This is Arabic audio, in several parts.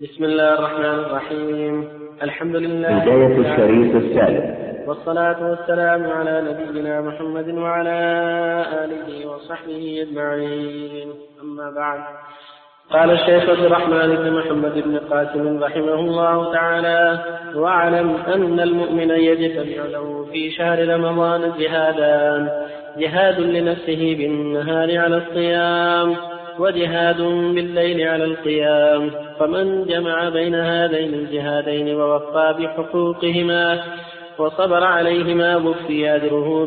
بسم الله الرحمن الرحيم. الحمد لله. بداية الشريط الثالث. والصلاة والسلام على نبينا محمد وعلى آله وصحبه أجمعين. أما بعد، قال الشيخ عبد الرحمن بن محمد بن قاسم رحمه الله تعالى: واعلم أن المؤمن يجتمع له في شهر رمضان جهادان: جهاد لنفسه بالنهار على الصيام، وجهاد بالليل على القيام. فمن جمع بين هذين الجهادين ووفى بحقوقهما وصبر عليهما وفي أجره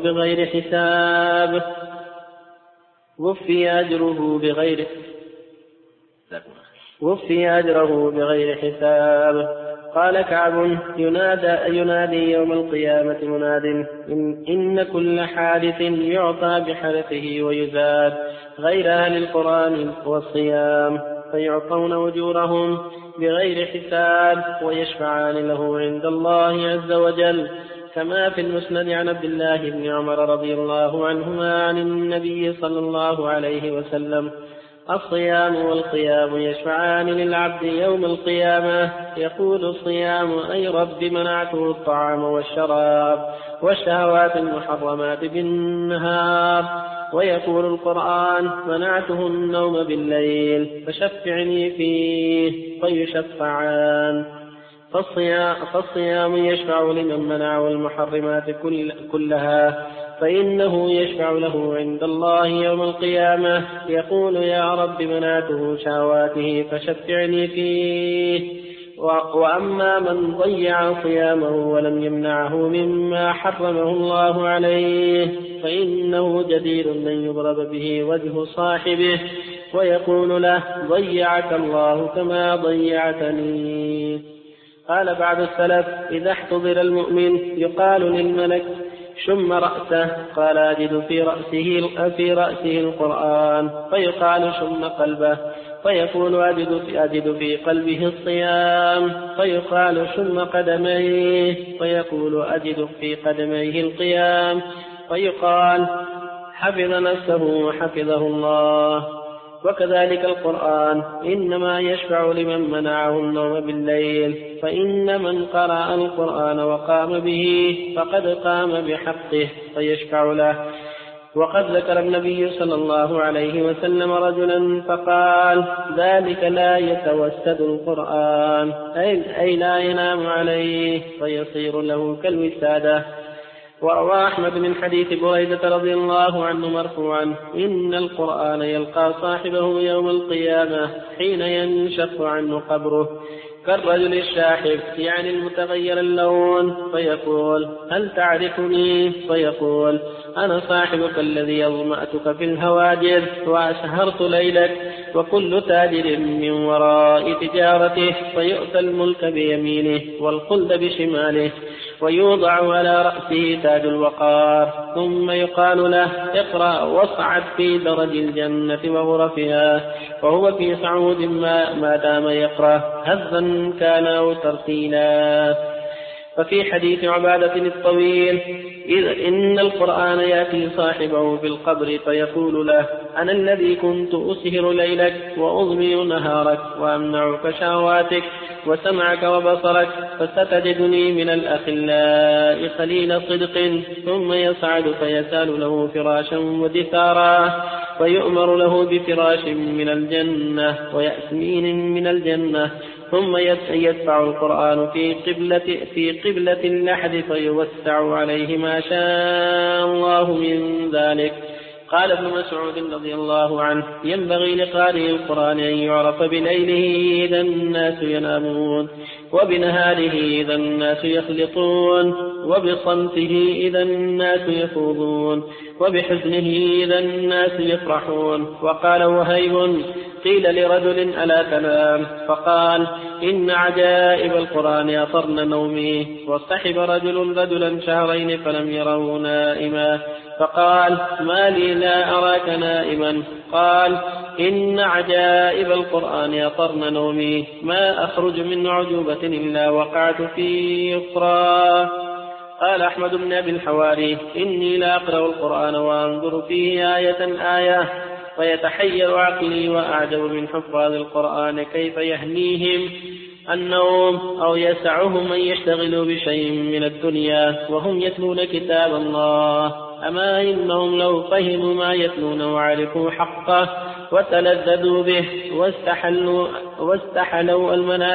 بغير حساب. قال كعب: ينادي يوم القيامة مناد: إن كل حادث يعطى بحدثه ويزاد، غير أهل القرآن والصيام، فيعطون أجورهم بغير حساب ويشفعان له عند الله عز وجل، كما في المسند عن عبد الله بن عمر رضي الله عنهما عن النبي صلى الله عليه وسلم: الصيام والقيام يشفعان للعبد يوم القيامة. يقول الصيام: أي رب منعته الطعام والشراب والشهوات المحرمات بالنهار. ويقول القرآن: منعته النوم بالليل فشفعني فيه، فيشفعان. فالصيام يشفع لمن منعه المحرمات كلها، فإنه يشفع له عند الله يوم القيامة. يقول: يا رب منعته شهواته فشفعني فيه. وأما من ضيع صيامه ولم يمنعه مما حرمه الله عليه، فإنه جدير من يضرب به وجه صاحبه ويقول له: ضيعك الله كما ضيعتني. قال بعض السلف: إذا احتضر المؤمن يقال للملك: شم رأسه، قال: أجد في رأسه القرآن، فيقال: شم قلبه، فيقول: أجد في قلبه الصيام، فيقال: شم قدميه، فيقول: أجد في قدميه القيام، فيقال: حفظ نفسه وحفظه الله. وكذلك القرآن إنما يشفع لمن منعه النوم بالليل، فإن من قرأ القرآن وقام به فقد قام بحقه فيشفع له. وقد ذكر النبي صلى الله عليه وسلم رجلا فقال: ذلك لا يتوسد القرآن، أي لا ينام عليه فيصير له كالوسادة. وروى أحمد من حديث بريدة رضي الله عنه مرفوعا: إن القرآن يلقى صاحبه يوم القيامة حين ينشق عنه قبره كالرجل الشاحب، يعني المتغير اللون، فيقول: هل تعرفني؟ فيقول: أنا صاحبك الذي أظمأتك في الهواجر وأسهرت ليلك. وكل تاجر من وراء تجارته، فيؤتى الملك بيمينه والخلد بشماله، ويوضع على رأسه تاج الوقار، ثم يقال له: اقرأ واصعد في درج الجنة وغرفها. وهو في صعود ما دام يقرأ، هزا كان أو ترتيلا. ففي حديث عبادة الطويل: إن القرآن يأتي صاحبه في القبر فيقول له: أنا الذي كنت أسهر ليلك وأضمي نهارك وأمنعك شهواتك وسمعك وبصرك، فستجدني من الأخلاء خليل صدق. ثم يصعد فيسال له فراشا ودثارا، فيؤمر له بفراش من الجنة ويأسمين من الجنة، ثم يدفع القرآن في قبلة اللحد فيوسع عليه ما شاء الله من ذلك. قال ابن مسعود رضي الله عنه: ينبغي لقارئ القرآن أن يعرف بليله إذا الناس ينامون، وبنهاره إذا الناس يخلطون، وبصمته إذا الناس يفوضون، وبحزنه إذا الناس يفرحون. وقال وهيب: قيل لرجل: ألا تنام؟ فقال: إن عجائب القرآن أطرن نومي. واصطحب رجل رجلا شهرين فلم يره نائما، فقال: ما لي لا أراك نائما؟ قال: إن عجائب القرآن أطرن نومي، ما أخرج من عجوبة إلا وقعت في أخرى. قال أحمد بن أبي الحواري: إني لا أقرأ القرآن وأنظر فيه آية ويتحير عقلي وأعجب من حفاظ القرآن كيف يهنيهم النوم أو يسعهم أن يشتغلوا بشيء من الدنيا وهم يتلون كتاب الله. أما إنهم لو فهموا ما يتلون وعرفوا حقه وتلذذوا به واستحلوا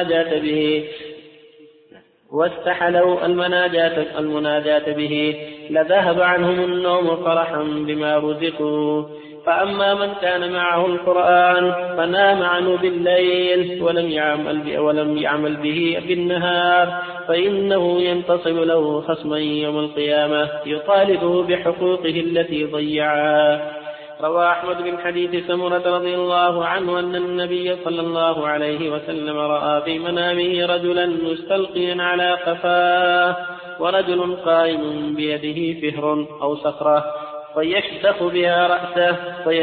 المناجاة به لذهب عنهم النوم فرحا بما رزقوا. فأما من كان معه القرآن فنام عنه بالليل ولم يعمل به بالنهار فإنه ينتصب له خصما يوم القيامة يطالبه بحقوقه التي ضيعها. روى أحمد بن حديث سمرة رضي الله عنه أن النبي صلى الله عليه وسلم رأى في منامه رجلا مستلقيا على قفاه ورجل قائم بيده فهر أو صخرة فيشدخ بها رأسه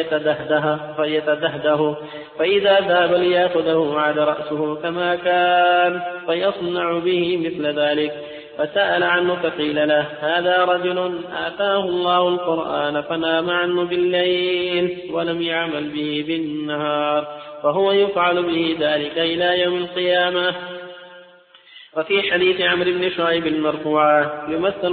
فيتدهده فإذا ذهب ليأخذه عاد رأسه كما كان فيصنع به مثل ذلك. فسأل عنه فقيل له هذا رجل آتاه الله القرآن فنام عنه بالليل ولم يعمل به بالنهار فهو يفعل به ذلك إلى يوم القيامة. وفي حديث عمرو بن شعيب المرفوعة يمثل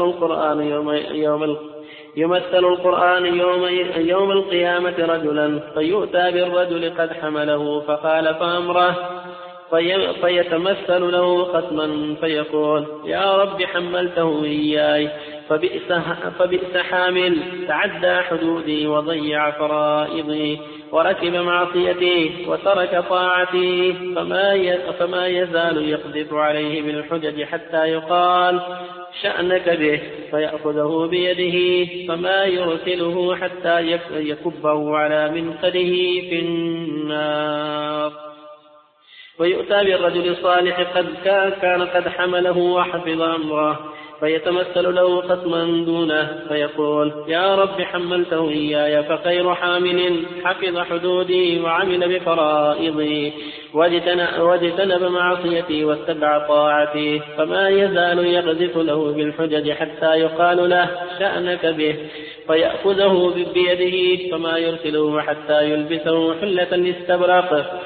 القرآن يوم القيامة رجلا فيؤتى بالرجل قد حمله فخالف أمره فيتمثل له خصما فيقول يا رب حملته إياي فبئس حامل تعدى حدودي وضيع فرائضي وركب معصيتي وترك طاعتي فما يزال يقذف عليه بالحجج حتى يقال شأنك به فيأخذه بيده فما يرسله حتى يكبه على منقده في النار. ويؤتى بالرجل الصالح كان قد حمله وحفظ أمره فيتمثل له خصما دونه فيقول يا رب حملته إياي فخير حامل حفظ حدودي وعمل بفرائضي واجتنب معصيتي واتبع طاعتي فما يزال يقذف له بالحجج حتى يقال له شأنك به فيأخذه بيده فما يرسله حتى يلبسه حلة الاستبرق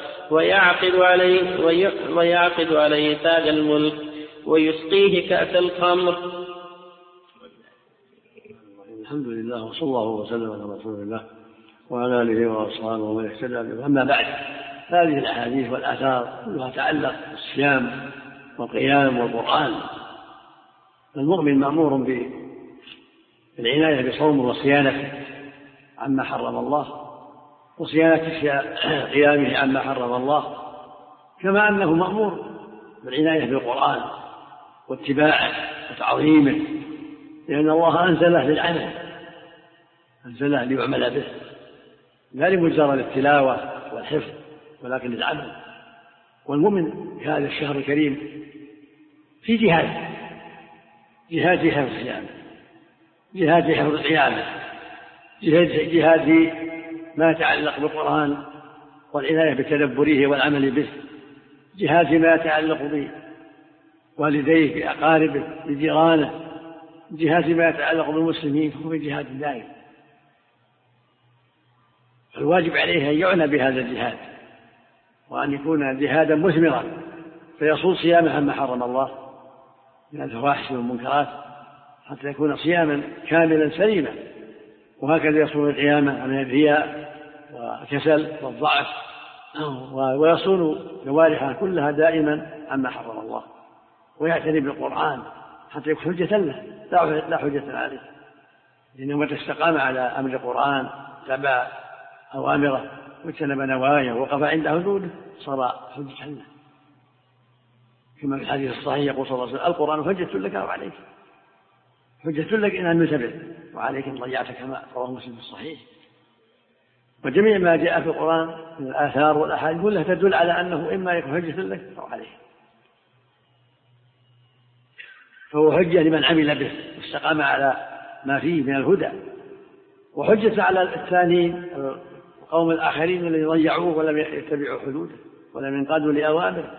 ويعقد عليه تاج الملك ويسقيه كأس الخمر. الحمد لله وصلى الله وسلم على رسول الله وعلى آله وأصحابه ومن اهتدى به. أما بعد هذه الأحاديث والآثار كلها تعلق بالصيام والقيام والقرآن. المؤمن مأمور بالعناية بصوم وصيانته عما حرم الله وصيانة قيامه عما حرم الله كما أنه مأمور بالعناية بالقرآن واتباعه وتعظيمه لأن الله أنزله للعمل أنزله ليعمل به لا لمجرد التلاوة والحفظ ولكن للعمل. والمؤمن في هذا الشهر الكريم في جهاد حفظ الصيام جهاد حفظ قيامه جهاد ما يتعلق بالقرآن والعناية بتدبره والعمل به جهاد ما يتعلق بوالديه بأقاربه بجيرانه جهاد ما يتعلق بالمسلمين فهو جهاد دائم. الواجب عليه أن يعنى بهذا الجهاد وأن يكون جهادا مثمرا فيصون صيامه عما حرم الله من الفواحش والمنكرات حتى يكون صياما كاملا سليما وهكذا يصون القيامة عن الرياء والكسل والضعف ويصون جوارحه كلها دائما عما حرم الله ويعتني بالقرآن حتى يكون حجة له لا حجة عليه لأنه متى استقام على أمر القرآن تبع أوامره واجتنب نواهيه ووقف عند حدوده صار حجة له كما في الحديث الصحيح يقول صلى الله عليه وسلم القرآن حجة لك أو عليك حجة لك إن لم يتبع وعليك إن ضيعت كما رواه مسلم في الصحيح. وجميع ما جاء في القرآن من الآثار والأحاديث كلها تدل على أنه إما يكون حجة لك أو عليك فهو حجة لمن عمل به واستقام على ما فيه من الهدى وحجة على الثانيين القوم الآخرين الذين ضيعوه ولم يتبعوا حدوده ولم ينقادوا لأوامره.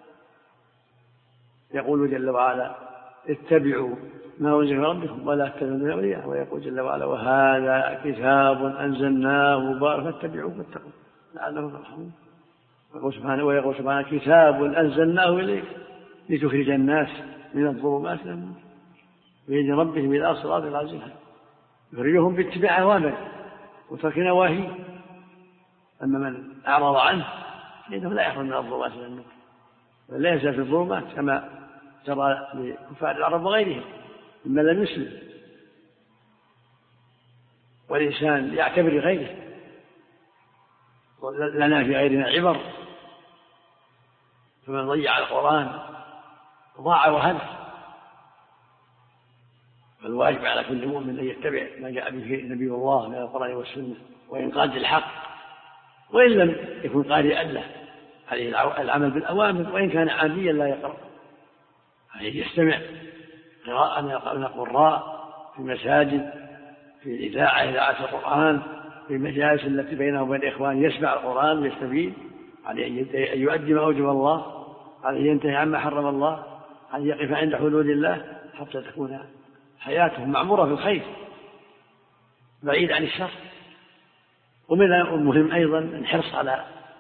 يقول جل وعلا اتبعوا ما أنزل من ربكم ولا تتبعوا من أولياء ويقول جل وعلا وهذا كتاب أنزلناه مبارك فاتبعوه واتقوا لعلكم ترحمون. ويقول سبحانه كتاب أنزلناه إليك لتخرج الناس من الظلمات إلى النور بإذن ربهم إلى صراط العزيز يخرجهم باتباع أوامره وترك نواهيه. أما من أعرض عنه فإنه لا يخرج من الظلمات إلى النور بل لا يزال في الظلمات كما جرى لكفار العرب وغيرهم ممن لم يسلم. والإنسان يعتبر غيره لنا في غيرنا عبر فمن ضيع القرآن ضاع وهلك. فالواجب على كل مؤمن أن يتبع ما جاء به نبي الله من القرآن والسنة وإنقاذ الحق وإن لم يكن قارئا له عليه العمل بالأوامر وإن كان عاميا لا يقرأ عليه يستمع قراءة يقرأ القراء في المساجد في إذاعة القرآن في المجالس التي بينه وبين الإخوان يسمع القرآن ويستفيد. عليه أن يؤدي ما أوجب الله عليه ينتهي عما حرم الله أن يقف عند حدود الله حتى تكون حياته معمورة في الخير بعيد عن الشر. ومن المهم أيضا الحرص على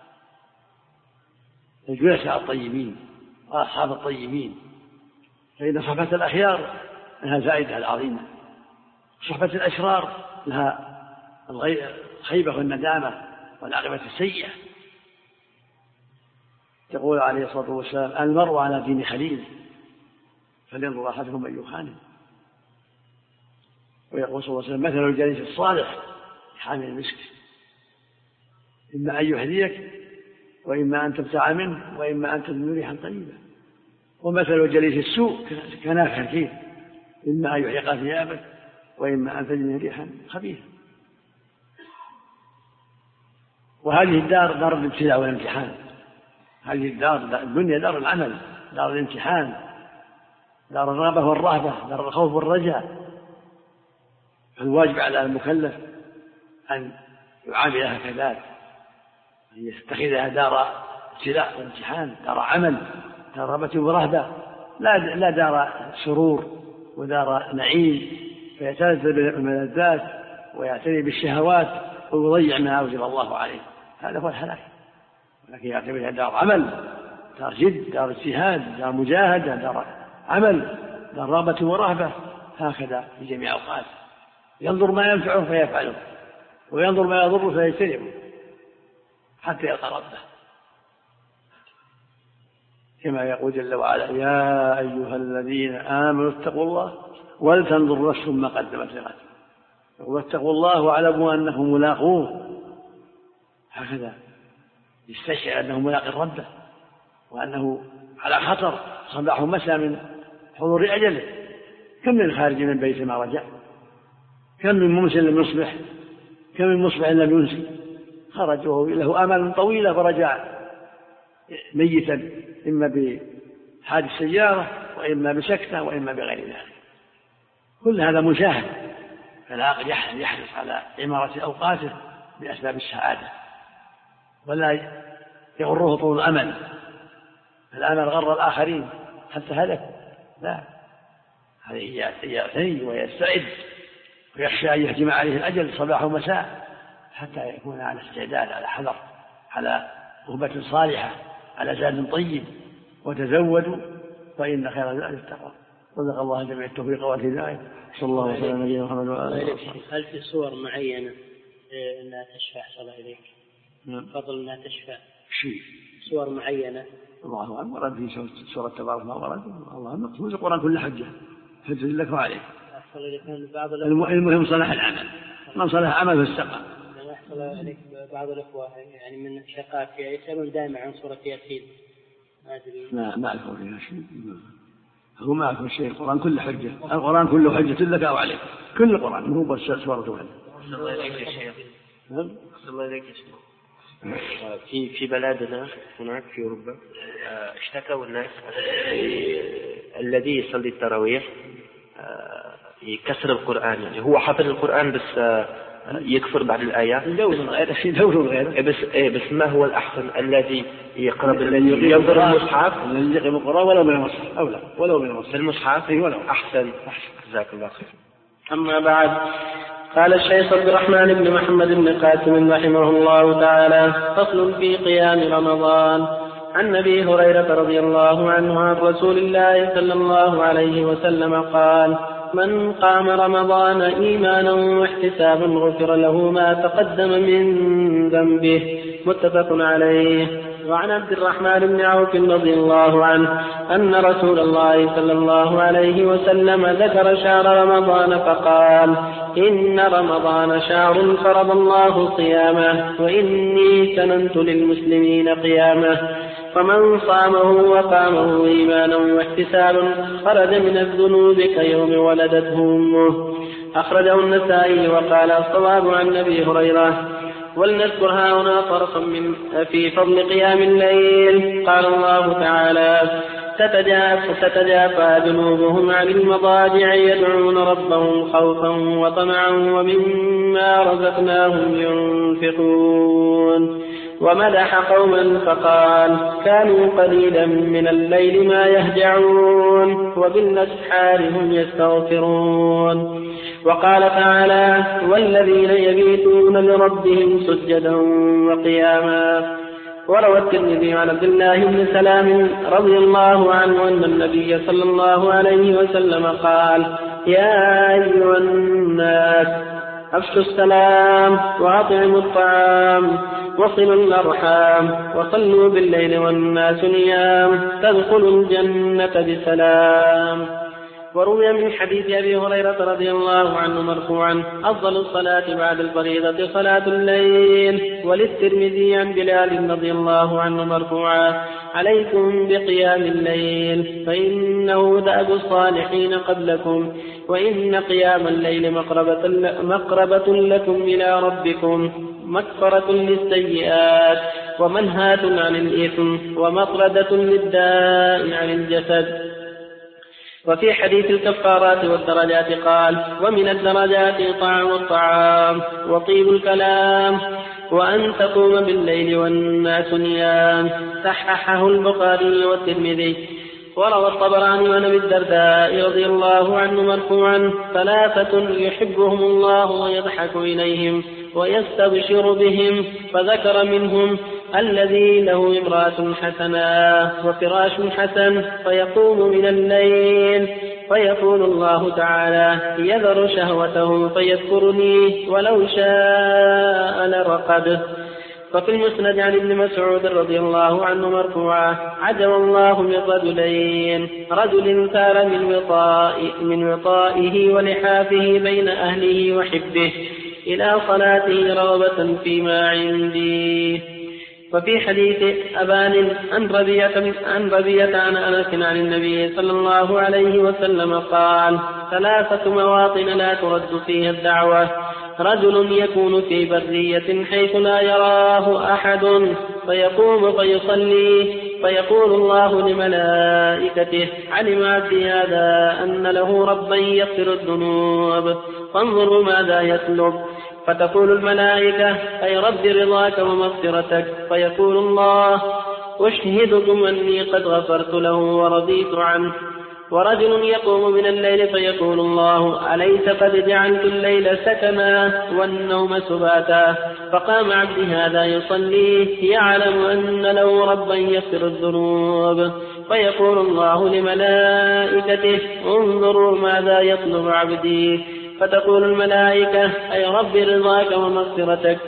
الجلساء الطيبين وأصحاب الطيبين فإن صحبة الأخيار لها فائدة العظيمة صحبة الأشرار لها الخيبة والندامة والعاقبة السيئة. يقول عليه الصلاة والسلام المرء على دين خليل فلينظر أحدكم من يخالف. ويقول صلى الله عليه وسلم مثل الجليس الصالح حامل المسك إما أن يهديك وإما أن تبتاع منه وإما أن تجد ريحا طيبة. ومثل الجليس السوء كنافح الكيل إما أن يحرق ثيابك وإما أن تجد ريحا خبيثة. وهذه الدار دار الابتلاء والامتحان. هذه الدنيا دار العمل دار الامتحان دار الرغبة والرهبة دار الخوف والرجاء. فالواجب على المكلف أن يعاملها كذلك أن يتخذها دار ابتلاء وامتحان دار عمل دار رغبة ورهبة لا دار سرور ودار نعيم فيتلذذ بالملذات ويعتني بالشهوات ويضيع ما أوجب الله عليه. هذا هو الهلاك. ولكن يعتبرها دار عمل دار جد دار اجتهاد دار مجاهدة دار عمل دار رغبة ورهبة هكذا في جميع أوقات. ينظر ما ينفعه فيفعله وينظر ما يضره فيجتنبه حتى يلقى ربه كما يقول جل وعلا يا أيها الذين آمنوا اتقوا الله ولتنظر نفس ما قدمت لغد واتقوا الله واعلموا أنه ملاقوه. هكذا يستشعر أنه ملاق ربه وأنه على خطر صباح مساء من حضور أجله. كم من خارج من بيت ما رجع كم من ممسى لم يصبح كم من مصبح لم ينسي خرج وهو له آمال طويلة فرجع ميتا إما بحادث سيارة وإما بسكتة وإما بغير ذلك. كل هذا مشاهد. فالعاقل يحرص على عمارة أوقاته بأسباب السعادة ولا يغره طول الأمل. الأمل غر الآخرين حتى هلك لا هذه يعتني ويستعد ويخشى أن يهجم عليه الأجل صباح ومساء حتى يكون على استعداد على حذر على رغبة صالحة على زاد طيب. وتزودوا فإن خير الزاد التقوى. صدق الله جميع التوفيق والهداية. صلى الله وسلم على نبينا محمد وعلى آله وصحبه. هل في صور معينة أنها تشفع صلى إليك فضل أنها تشفع شيء صور معينة؟ الله أكبر ورد في سورة تبارك ما ورد الله مقصود القرآن كل حجة لك وعليك. المهم صلاح العمل من صلاح عمل فاستقام. يحصل عليك بعض الأخوة يعني من شقات يسألون دائما عن سورة ياسين. ما أذكر فيها شيء. هو ما أذكر شيء. القرآن كله حجة. القرآن كله حجة لك أو عليك. كل القرآن مو بس سورة واحدة. الله إليك يا شيخ. الله إليك يا شيخ. في بلادنا هناك في أوروبا اشتكوا الناس الذي يصلي التراويح يكسر القرآن يعني هو حفظ القرآن بس يكفر بعد الآيات دور غيره بس ما هو الأحسن الذي يقرأ الذي ينظر المصحف الذي يقرأ القرآن ولو من المصحف أو لا ولو من المصحف المصحف ولو أحسن جزاك الله خير. أما بعد قال الشيخ عبد الرحمن بن محمد بن قاسم رحمه الله تعالى: فصل في قيام رمضان. عن أبي هريرة رضي الله عنه عن رسول الله صلى الله عليه وسلم قال: من قام رمضان إيمانا واحتسابا غفر له ما تقدم من ذنبه. متفق عليه. وعن عبد الرحمن بن عوف رضي الله عنه أن رسول الله صلى الله عليه وسلم ذكر شهر رمضان فقال: إن رمضان شهر فرض الله صيامه، وإني سننت للمسلمين قيامه، فمن صامه وقامه إيمانا واحتسابا خرج من الذنوب كيوم ولدته أمه. أخرجه النسائي وقال: الصواب عن أبي هريرة. ولنذكر هنا طرفا في فضل قيام الليل. قال الله تعالى: تتجافى جنوبهم عن المضاجع يدعون ربهم خوفا وطمعا ومما رزقناهم ينفقون. ومدح قوما فقال: كانوا قليلا من الليل ما يهجعون وبالأسحار هم يستغفرون. وقال تعالى: والذين يبيتون لربهم سجدا وقياما. وروى الترمذي عن عبد الله بن سلام رضي الله عنه أن النبي صلى الله عليه وسلم قال: يا أيها الناس أفشوا السلام وأطعموا الطعام وصلوا الأرحام وصلوا بالليل والناس نيام تدخلوا الجنة بسلام. وروي من حديث أبي هريرة رضي الله عنه مرفوعا: أفضل الصلاة بعد الفريضة صلاة الليل. وللترمذي عن بلال رضي الله عنه مرفوعا: عليكم بقيام الليل فإنه دأب الصالحين قبلكم، وإن قيام الليل مقربة لكم إلى ربكم، مكفرة للسيئات ومنهاة عن الإثم ومطردة للداء عن الجسد. وفي حديث الكفارات والدرجات قال: ومن الدرجات طعام الطعام وطيب الكلام وأن تقوم بالليل والناس نيام. صححه البخاري والترمذي. وروى الطبراني عن أبي الدرداء رضي الله عنه مرفوعا: ثلاثة يحبهم الله ويضحك إليهم ويستبشر بهم، فذكر منهم: الذي له امرأة حسنة وفراش حسن فيقوم من الليل فيقول الله تعالى: يذر شهوته فيذكرني ولو شاء لرقده. وفي المسند عن ابن مسعود رضي الله عنه مرفوعا: عجب الله من رجلين: رجل ثار من وطائه ولحافه بين أهله وحبه إلى صلاته رغبة فيما عندي. وفي حديث أبان عن ربيعة عن أنس عن النبي صلى الله عليه وسلم قال: ثلاثة مواطن لا ترد فيها الدعوة: رجل يكون في برية حيث لا يراه أحد فيقوم فيصلي فيقول الله لملائكته: علم عبدي هذا أن له ربا يغفر الذنوب، فانظروا ماذا يطلب. فتقول الملائكة: أي رب رضاك ومغفرتك. فيقول الله: أشهدكم أني قد غفرت له ورضيت عنه. ورجل يقوم من الليل فيقول الله: أليس قد جعلت الليل سكنا والنوم سباتا؟ فقام عبدي هذا يصلي يعلم أن له ربا يغفر الذنوب. فيقول الله لملائكته: انظروا ماذا يطلب عبدي. فتقول الملائكة: أي رب رضاك ومغفرتك.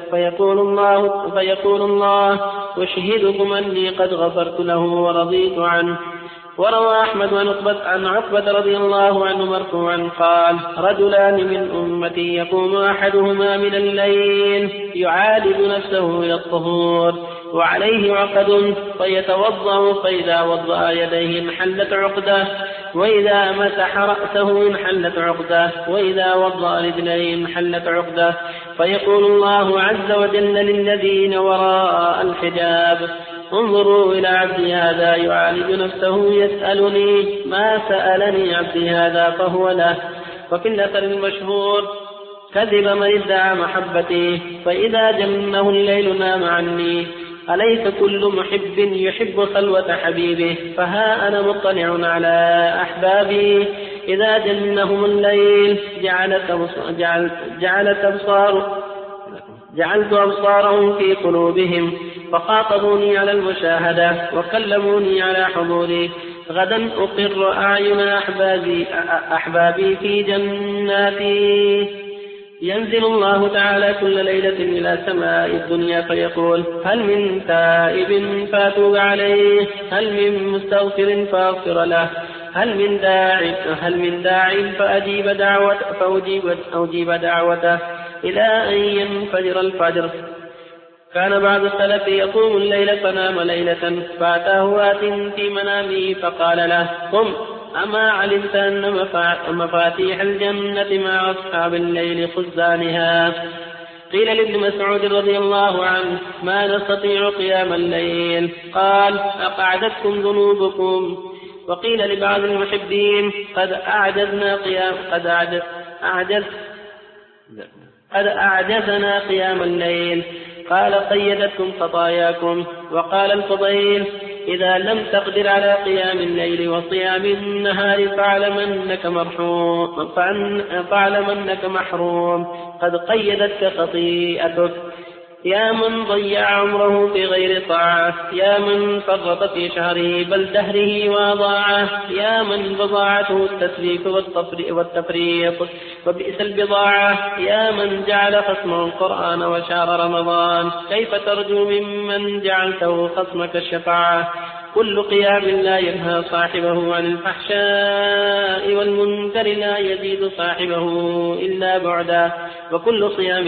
فيقول الله: أشهدكم أني قد غفرت له ورضيت عنه. وروى أحمد عن عقبة رضي الله عنه مرفوعا قال: رجلان من أمتي يقوم أحدهما من الليل يعالج نفسه إلى الطهور وعليه عقد فيتوضأ، فإذا وضأ يديه انحلت عقده، وإذا مسح رأسه انحلت عقده، وإذا وضأ رجليه انحلت عقده. فيقول الله عز وجل للذين وراء الحجاب: انظروا إلى عبدي هذا يعالج نفسه يسألني ما سألني عبدي هذا فهو له. وفي الأثر المشهور: كذب من ادعى محبتي فإذا جنه الليل نام عني. أليس كل محب يحب خلوة حبيبه؟ فها أنا مطلع على أحبابي إذا جنهم الليل جعلت أبصارهم في قلوبهم فخاطبوني على المشاهدة وكلموني على حضوري. غدا أقر أعين أحبابي في جناتي. ينزل الله تعالى كل ليلة إلى سماء الدنيا فيقول: هل من تائب فأتوب عليه؟ هل من مستغفر فأغفر له؟ هل من داع فأجيب دعوته إلى أن ينفجر الفجر. كان بعض السلف يقوم الليل فنام ليلة، فأتاه آت في منامه فقال له: قم، أما علمت أن مفاتيح الجنة مع أصحاب الليل خزانها؟ قيل لابن مسعود رضي الله عنه: ما نستطيع قيام الليل. قال: أقعدتكم ذنوبكم. وقيل لبعض المحبين: قد أعجزنا قيام الليل. قال: قيدتكم خطاياكم. وقال الفضيل: إذا لم تقدر على قيام الليل وصيام النهار فاعلم أنك محروم، قد قيدتك خطيئتك. يا من ضيع عمره في غير طاعة، يا من فرط في شهره بل دهره وأضاعه، يا من بضاعته التسليك والتفريط وبئس البضاعة، يا من جعل خصمه القرآن وشهر رمضان، كيف ترجو ممن جعلته خصمك الشفاعة؟ كل قيام لا ينهى صاحبه عن الفحشاء والمنكر لا يزيد صاحبه إلا بعدا، وكل صيام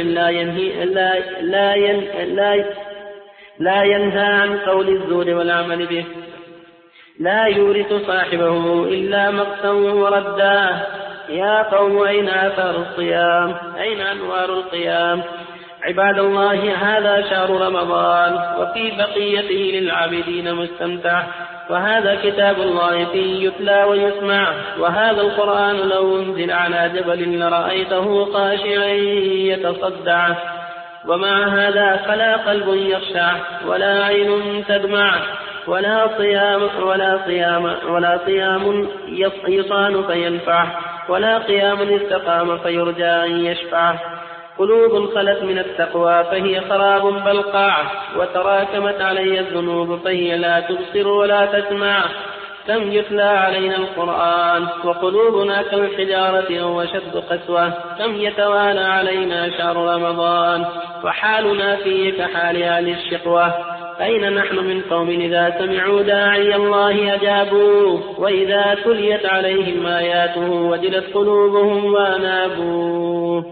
لا ينهى عن قول الزور والعمل به لا يورث صاحبه إلا مقتا وردا. يا قوم أين آثار الصيام؟ أين أنوار القيام؟ عباد الله، هذا شهر رمضان وفي بقيته للعابدين مستمتع، وهذا كتاب الله فيه يتلى ويسمع، وهذا القرآن لو أنزل على جبل لرأيته خاشعا يتصدع، ومع هذا فلا قلب يخشع ولا عين تدمع ولا صيام يصان فينفع ولا قيام استقام فيرجى أن يشفع. قلوب خلت من التقوى فهي خراب بلقاع، وتراكمت علي الذنوب فهي لا تبصر ولا تسمع. كم يتلى علينا القرآن وقلوبنا كالحجارة أو أشد قسوة. كم يتوالى علينا شهر رمضان وحالنا فيه كحال أهل الشقوة. أين نحن من قوم إذا سمعوا داعي الله أجابوا، وإذا تليت عليهم آياته وجلت قلوبهم وأنابوا.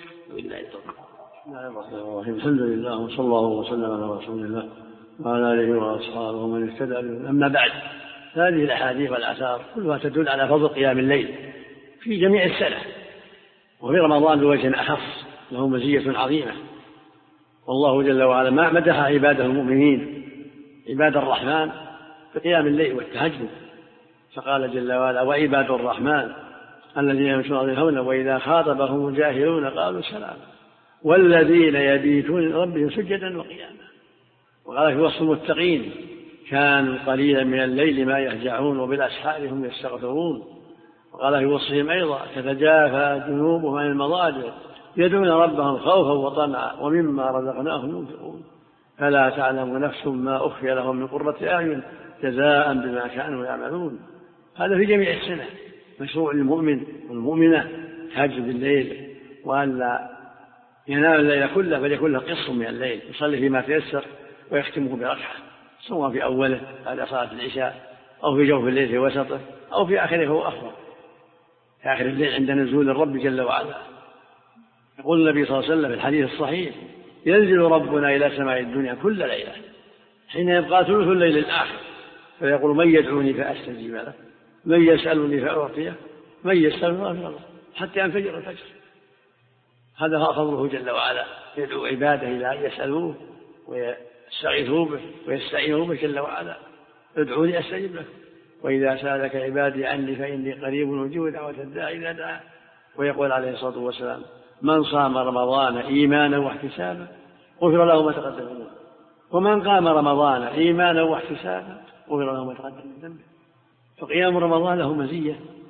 الحمد لله وصلى الله وسلم على رسول الله وعلى آله وأصحابه ومن اهتدى به. أما بعد، هذه الأحاديث والآثار كلها تدل على فضل قيام الليل في جميع السنة، وفي رمضان بوجه أخص له مزية عظيمة. والله جل وعلا ما مدح عباده المؤمنين عباد الرحمن بقيام الليل والتهجد، فقال جل وعلا: وعباد الرحمن الذين يمشون على الأرض هونا وإذا خاطبهم الجاهلون قالوا سلاما والذين يبيتون لربهم سجدا وقياما. وقال في وصف المتقين: كانوا قليلا من الليل ما يهجعون وبالأسحار هم يستغفرون. وقال في وصفهم أيضا: تتجافى جنوبهم عن المضاجع يدعون ربهم خوفا وطمعا ومما رزقناهم ينفقون. فلا تعلم نفس ما أخفي لهم من قرة أعين جزاء بما كانوا يعملون. هذا في جميع السنة مشروع للمؤمن والمؤمنة تهجد الليل، وأن لا ينام الليل كله بل يكون له قسط من الليل يصلي فيما تيسر ويختمه بركعة، سواء في أوله بعد صلاة العشاء أو في جوف الليل في وسطه أو في آخره هو أفضل، في آخر الليل عند نزول الرب جل وعلا. يقول النبي صلى الله عليه وسلم في الحديث الصحيح: ينزل ربنا إلى سماء الدنيا كل ليلة حين يبقى ثلث الليل الآخر فيقول: من يدعوني فأستجيب له، من يسألني فأعطيه، من يسألني فأغفر له، حتى ينفجر الفجر. هذا هو فضله جل وعلا، يدعو عباده إلى أن يسألوه ويستغيثوا به ويستعينوا به جل وعلا: ادعوني أستجب لكم، وإذا سألك عبادي عني فإني قريب أجيب دعوة الداعي إذا دعا. ويقول عليه الصلاة والسلام: من صام رمضان إيمانا واحتسابا غفر له ما تقدم من ذنبه، ومن قام رمضان إيمانا واحتسابا غفر له ما تقدم من ذنبه. فقيام رمضان له مزية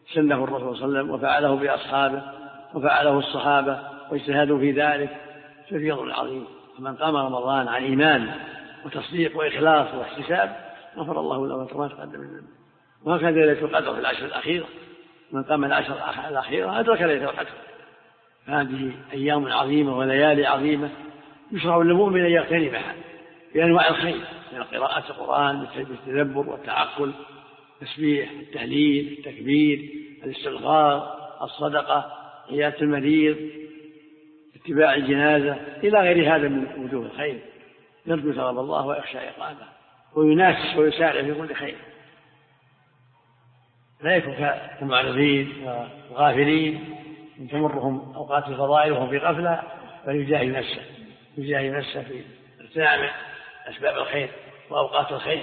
سنه الرسول صلى الله عليه وسلم وفعله بأصحابه وفعله الصحابة واجتهادوا في ذلك فضل عظيم. فمن قام رمضان عن إيمان وتصديق وإخلاص واحتساب غفر الله له ما تقدم من ذنبه. وهكذا ليلة القدر في العشر الأخيرة، من قام العشر الأخيرة أدرك ليلة القدر. هذه أيام عظيمة وليالي عظيمة يشرع للمؤمن أن يغتنمها بأنواع الخير من قراءة القرآن بالتدبر والتعقل، التسبيح، التهليل، التكبير، الاستغفار، الصدقة، عيادة المريض، اتباع الجنازة، إلى غير هذا من وجوه الخير، يرجو ثواب الله ويخشى عقابه وينافس ويسارع في كل خير، لا يكون كالمعرضين والغافلين من تمرهم أوقات الفضائل وهم في غفلة، فيجاهد نفسه في اغتنام أسباب الخير وأوقات الخير.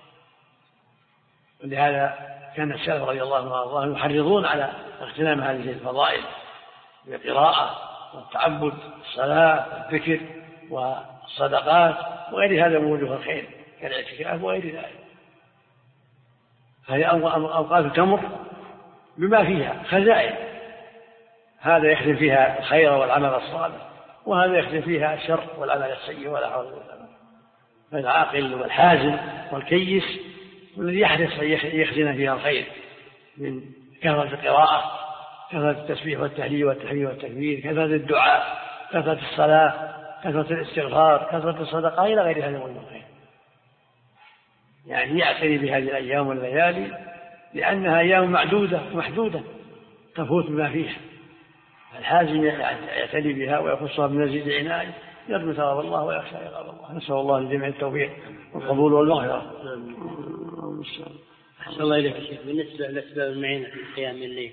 ولهذا كان السلف رضي الله عنهم يحرضون على اغتنام هذه الفضائل بالقراءة والتعبد، الصلاة والذكر والصدقات وغير هذا من وجوه الخير كالاعتكاف وغير ذلك. فهي أوقات تمر بما فيها خزائن، هذا يخدم فيها الخير والعمل الصالح، وهذا يخدم فيها الشر والعمل السيء ولا حول ولا قوة. فالعاقل والحازم والكيس والذي يحرص أن يخزن فيها الخير من كثرة القراءة، كثرة التسبيح والتهليل والتكبير، كثرة الدعاء، كثرة الصلاة، كثرة الاستغفار، كثرة الصدقة، إلى غير هذا من الخير. يعني يعتني بهذه الأيام والليالي لأنها أيام معدودة ومحدودة تفوت بما فيها. الحازم يعتني بها ويخصها بمزيد عناية، يرجو ثواب الله ويخشى عقاب الله. نسأل الله للجميع التوفيق والقبول والمغفرة. أحسن الله إليك شيخ. بالنسبة للأسباب المعينة في قيام الليل،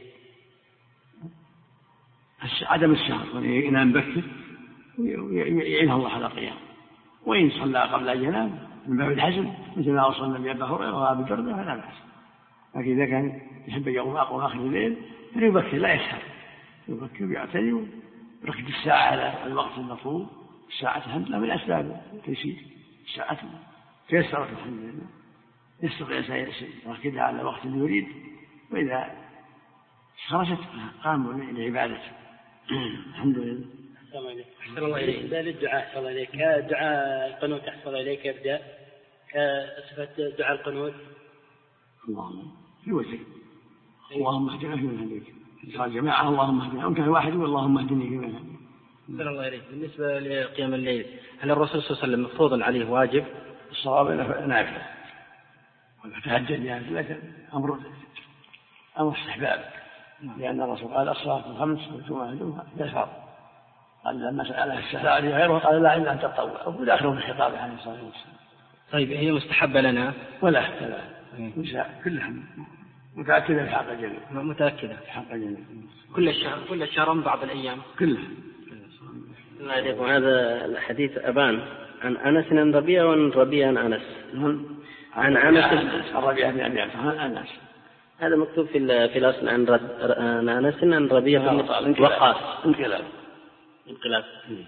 عدم السهر ينام بكر ويعينه الله على قيام، وإن صلى قبل أن ينام من باب الحزم مثل ما وصل النبي أبا هريرة وأبي الدرداء فلا بأس. لكن إذا كان يحب يقوم آخر الليل فليبكر لا يسهر، يبكر ويعتني ويركز الساعة على الوقت المطلوب. الساعة الحمد لله من أسباب تيسير، الساعة تيسرت الحمد لله، يستطيع يركزها على الوقت اللي يريد، وإذا خرجت قاموا لعبادته. الحمد لله. أحسن الله إليك. ذلك الدعاء أحسن الله إليك، دعاء القنوت أحسن الله إليك يبدأ كصفة دعاء القنوت. اللهم في وجهك اللهم اهدنا فيمن هديت، قال جماعة اللهم اهدنا، وإن كان واحد اللهم اهدني فيمن هديت. أحسن الله إليك. بالنسبة لقيام الليل، هل الرسول صلى الله عليه وسلم مفروض عليه واجب؟ الصواب نافلة وتهجد يعني، لكن أمر استحباب، لأن الرسول قال الصلاة الخمس والجمعة والجمعة يفرض. قال لما سأله السائل غيره قال لا إلا أن تطوع، وداخله في الخطاب عليه الصلاة والسلام. طيب هي مستحبة لنا؟ ولا نساء كلها متأكدة في حق الجميع. متأكدة في حق الجميع كل الشهر بعض الأيام كلها. الله عليكم. هذا الحديث أبان عن أنس عن ربيعة وعن ربيعة عن أنس. عن أنس الربيعة بن أبي أنس، هذا مكتوب في الأصل عن أنس عن ربيعة بن وقاص. انقلاب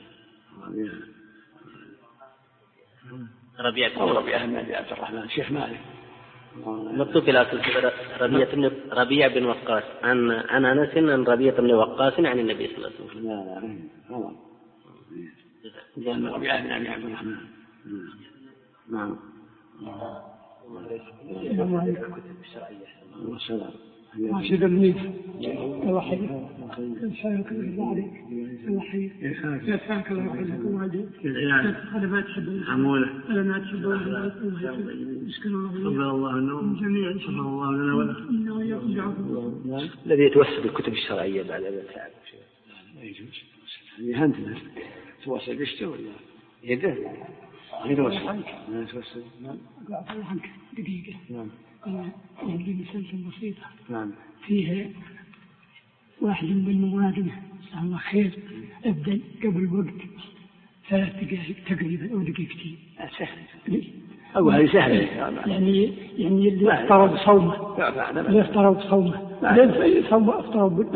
ربيعة بن أبي عبد الرحمن شيخ مالك، مكتوب في الأصل ربيعة بن وقاص عن أنس عن ربيعة بن وقاص عن النبي صلى الله عليه وسلم. لا ربيعة بن أبي عبد الرحمن. نعم. راشد الميت الله حي الشايك الله عليك الله حي يسعدك الله يحفظكم ويهديك. أنا ما تحبون عمولة، أنا ما تحبون مسكن الله النوم جميعا إن شاء الله لنا ولكم. إنه وياكم بعضكم. الذي يتوسل بالكتب الشرعية بعد هذا التعب لا يجوز يهندل توسل بيشته ولا يده يتوسل ما يتوسل. نعم. أقول عنك دقيقة. نعم. عندي مسلسل بسيطة. نعم. فيها واحد من الموادمة جزاه الله خير أبدأ قبل وقت 3 دقائق تقريبا أو دقيقتين. سهل. أو هذه سهلة. يعني اللي افترض صومه. اللي افترض صومه. افترض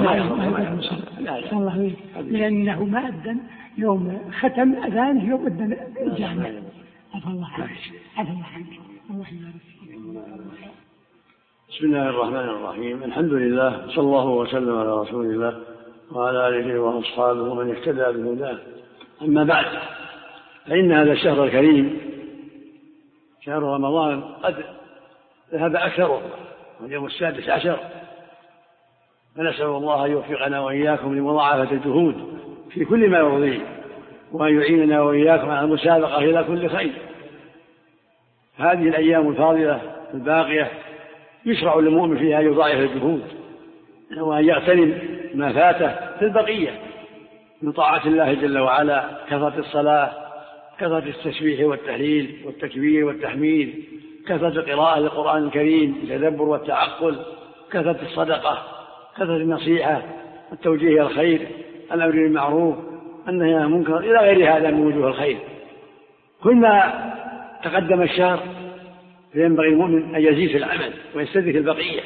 الله لأنه ما أذن يوم ختم أذان يوم أذن الجامع. عفى الله عنك. الله يبارك فيك. بسم الله الرحمن الرحيم. الحمد لله، صلى الله وسلم على رسول الله وعلى آله وأصحابه ومن اهتدى بهداه. أما بعد، فإن هذا الشهر الكريم شهر رمضان قد ذهب أكثره، واليوم 16، فنسأل الله أن يوفقنا وإياكم لمضاعفة الجهود في كل ما يرضيه، وأن يعيننا وإياكم على المسابقة إلى كل خير. هذه الأيام الفاضلة الباقية يشرع للمؤمن فيها يضاعف الجهود، وأن يغتنم ما فاته في البقية من طاعة الله جل وعلا، كثرة الصلاة، كثرة التسبيح والتهليل والتكبير والتحميد، كثرة قراءة القرآن الكريم بالتدبر والتعقل، كثرة الصدقة، كثرة النصيحة، التوجيه إلى الخير، الأمر بالمعروف، النهي عن المنكر، إلى غير هذا من وجوه الخير. كلما تقدم الشهر فينبغي المؤمن أن يزيد في العمل ويستدرك البقية،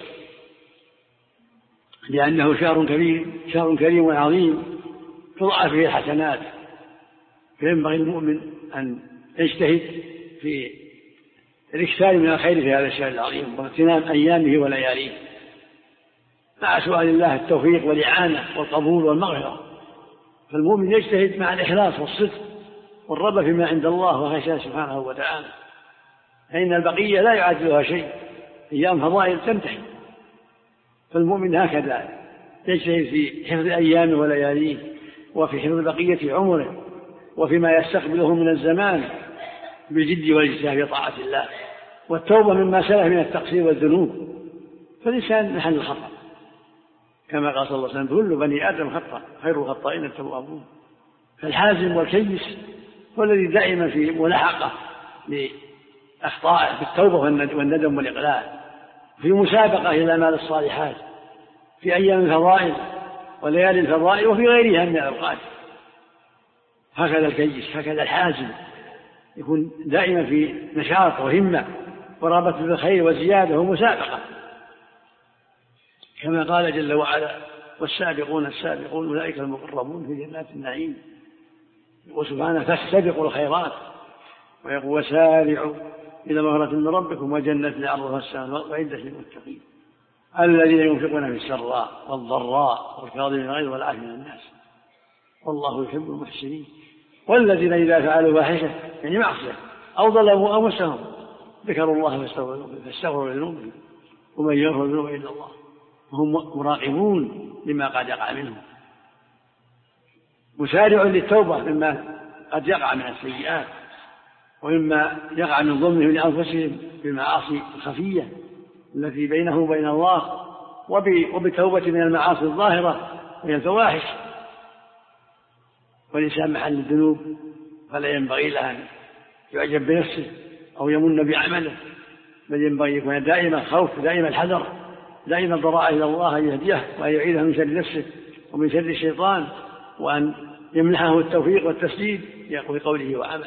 لأنه شهر كريم وعظيم تضاعف فيه الحسنات. فينبغي المؤمن أن يجتهد في الاكثار من الخير في هذا الشهر العظيم واغتنام أيامه ولياليه، مع سؤال الله التوفيق والإعانة والقبول والمغفرة. فالمؤمن يجتهد مع الإخلاص والصدق والرغبة فيما عند الله وخشيته سبحانه وتعالى، فإن البقية لا يعادلها شيء، أيام فضائل تنتهي. فالمؤمن هكذا يجتهد في حفظ أيامه ولياليه، وفي حفظ بقية عمره، وفيما يستقبله من الزمان بالجد والاجتهاد في طاعة الله والتوبة مما سلف من التقصير والذنوب. فالإنسان محل الخطأ، كما قال صلى الله عليه وسلم: كل بني آدم خطأ، خير الخطائين التوابون. فالحازم والكيس هو الذي دائما في ملاحقة لأخطائه بالتوبة والندم والإقلاع، في مسابقة إلى الأعمال الصالحات في أيام الفضائل وليالي الفضائل وفي غيرها من الأوقات. هكذا الكيس، هكذا الحازم، يكون دائما في نشاط وهمة ورغبة في الخير وزيادة ومسابقة، كما قال جل وعلا: والسابقون السابقون أولئك المقربون في جنات النعيم. وسبحانه: فاستبقوا الخيرات. ويقول: وسارعوا إلى مغفرة من ربكم وجنة عرضها السماوات وعدة للمتقين الذين ينفقون في السراء والضراء والكاظمين الغيظ والعافين عن الناس والله يحب المحسنين. والذين إذا فعلوا فاحشة يعني معصية أو ظلموا أنفسهم ذكروا الله فاستغفروا لذنوبهم ومن يغفر الذنوب إلا الله وهم مراقبون لما قد يقع منهم. مسارع للتوبة مما قد يقع من السيئات ومما يقع من ظلمهم لأنفسهم بالمعاصي الخفية التي بينه وبين الله، وبتوبة من المعاصي الظاهرة وهي الفواحش. والإنسان محل الذنوب فلا ينبغي له أن يعجب بنفسه أو يمن بعمله، بل ينبغي يكون دائما الخوف، دائما الحذر، دائما الضراعة إلى الله أن يهديه وأن يعيده من شر نفسه ومن شر الشيطان، وأن يمنحه التوفيق والتسديد في قوله وعمله.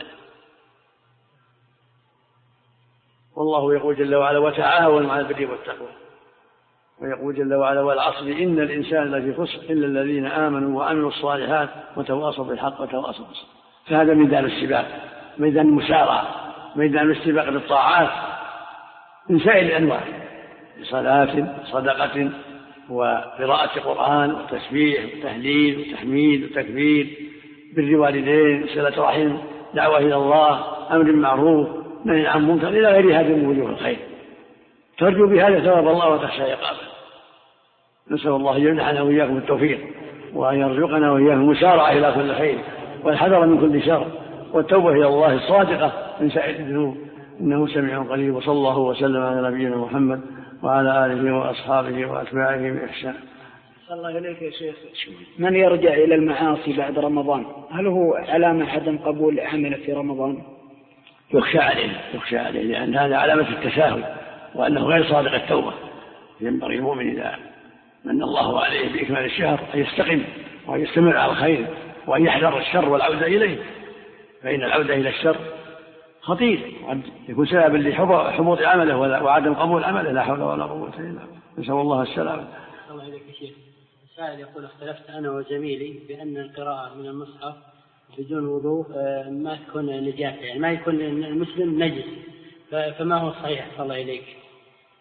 والله يقول جل وعلا: وتعاونوا على البر والتقوى. ويقول جل وعلا: والعصر إن الإنسان لفي خسر إلا الذين آمنوا وعملوا الصالحات وتواصوا بالحق وتواصوا بالصبر. فهذا ميدان السباق، ميدان المسارعة، ميدان الاستباق للطاعات من سائر الأنواع، بصلاة، صدقة، وقراءة قرآن، وتسبيح، وتهليل، وتحميد، وتكبير، بر والدين، صلة رحم، دعوة إلى الله، أمر معروف، نهي عن منكر، إلى غير هذه من وجوه الخير. ترجو بهذا ثواب الله وتخشى عقابه. نسأل الله أن يمنحنا وإياكم التوفيق، وأن يرزقنا وإياكم المسارعة إلى كل خير، والحذر من كل شر، والتوبة إلى الله الصادقة من سائر الذنوب، إنه سميع قريب. وصلى الله وسلم على نبينا محمد وعلى آله وأصحابه وأتباعه بإحسان. صلى الله عليك يا شيخ، من يرجع إلى المعاصي بعد رمضان هل هو علامة عدم قبول عمله في رمضان؟ يخشى عليه لأن هذا علامة التساهل وأنه غير صادق التوبة. ينبغي المؤمن إذا من الله عليه بإكمال الشهر أن يستقم وأن يستمر على الخير وأن يحذر الشر والعودة إليه، فإن العودة إلى الشر خطير وقد يكون سببا لحبوط عمله وعدم قبول عمله. لا حول ولا قوة إلا بالله، نسأل الله السلامة. الله عليك يا شيخ. سائل يقول: اختلفت أنا وزميلي بأن القراءة من المصحف بدون وضوء ما تكون نجاسة، يعني ما يكون المسلم نجس، فما هو الصحيح؟ صلى الله عليك.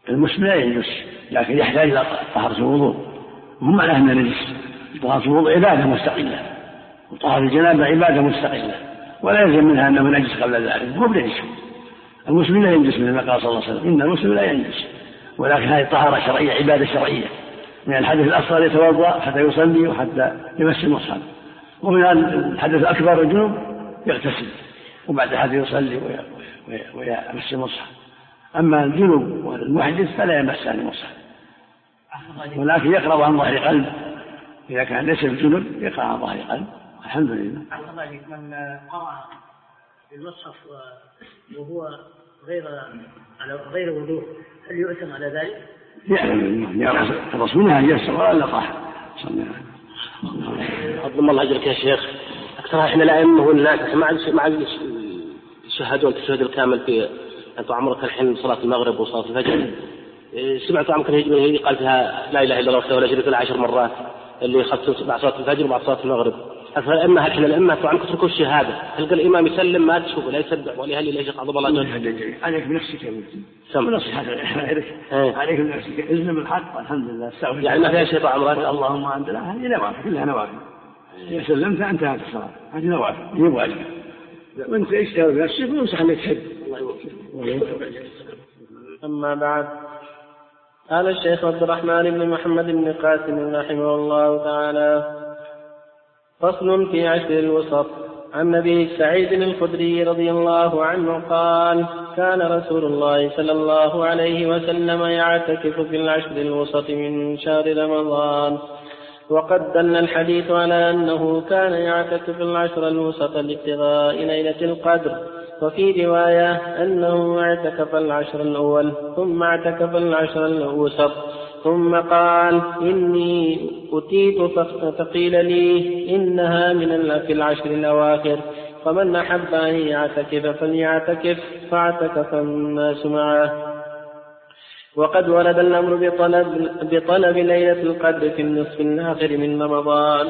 المسلم لا ينجس لكن يحتاج إلى طهارة الوضوء، هم على أنه نجس. طهارة الوضوء عبادة مستقلة، وطهارة الجنابة عبادة مستقلة، ولا يلزم منها أنه نجس قبل ذلك، هو بنجس. المسلم لا ينجس مثل ما قال صلى الله عليه وسلم إن المسلم لا ينجس، ولكن هذه طهارة شرعية عبادة شرعية. من الحدث الأصغر يتوضأ حتى يصلي وحتى يمس المصحف، ومن الحدث الأكبر الجنوب يغتسل وبعد حتى يصلي ويمس المصحف. أما الجنوب والمحدث فلا يمس المصحف، ولكن يقرأ عن ظهر قلب. إذا كان ليس الجنوب يقرأ عن ظهر قلب. الحمد لله. من قرأ المصحف وهو غير وضوء هل يؤثم على ذلك؟ يعلم يا الرسول أن يسر ولا طاح. أظلم الله أجرك يا شيخ. أكثر إحنا الأئمة والناس ما يشهدون التشهد الكامل في أنت عمرك الحين صلاة المغرب وصلاة الفجر. سمعت عمرك الهجرة قال فيها لا إله إلا الله وحده لا شريك له 10 مرات اللي خدت بعد صلاة الفجر وبعد صلاة المغرب. أكثر الأئمة هل الأئمة طبعا كتركوا الشهادة، تلقى الإمام يسلم ما تشوفه لا يسبح ولا يهلل ليش عظم الله أجرك. عليك بنفسك يا ولدي ونصيحة غيرك. عليك بنفسك إذن الحق الحمد لله. يعني ما فيها شيء طبعا اللهم أنت لا هذه نوافل كلها نوافل. إذا سلمت انتهت الصلاة هذه نوافل هي واجبة. وأنت اشتغل بنفسك ونصح أنك تحب. أما بعد قال الشيخ عبد الرحمن بن محمد بن قاسم رحمه الله تعالى: فصل في عشر الوسط. عن أبي سعيد الخدري رضي الله عنه قال: كان رسول الله صلى الله عليه وسلم يعتكف في العشر الوسط من شهر رمضان. وقد دل الحديث على أنه كان يعتكف العشر الوسط لابتغاء ليلة القدر. وفي رواية أنه اعتكف العشر الأول ثم اعتكف العشر الوسط ثم قال: إني أتيت فقيل لي إنها في العشر الأواخر، فمن أحب أن يعتكف فليعتكف، فاعتكف الناس معه. وقد ورد الأمر بطلب ليلة القدر في النصف الآخر من رمضان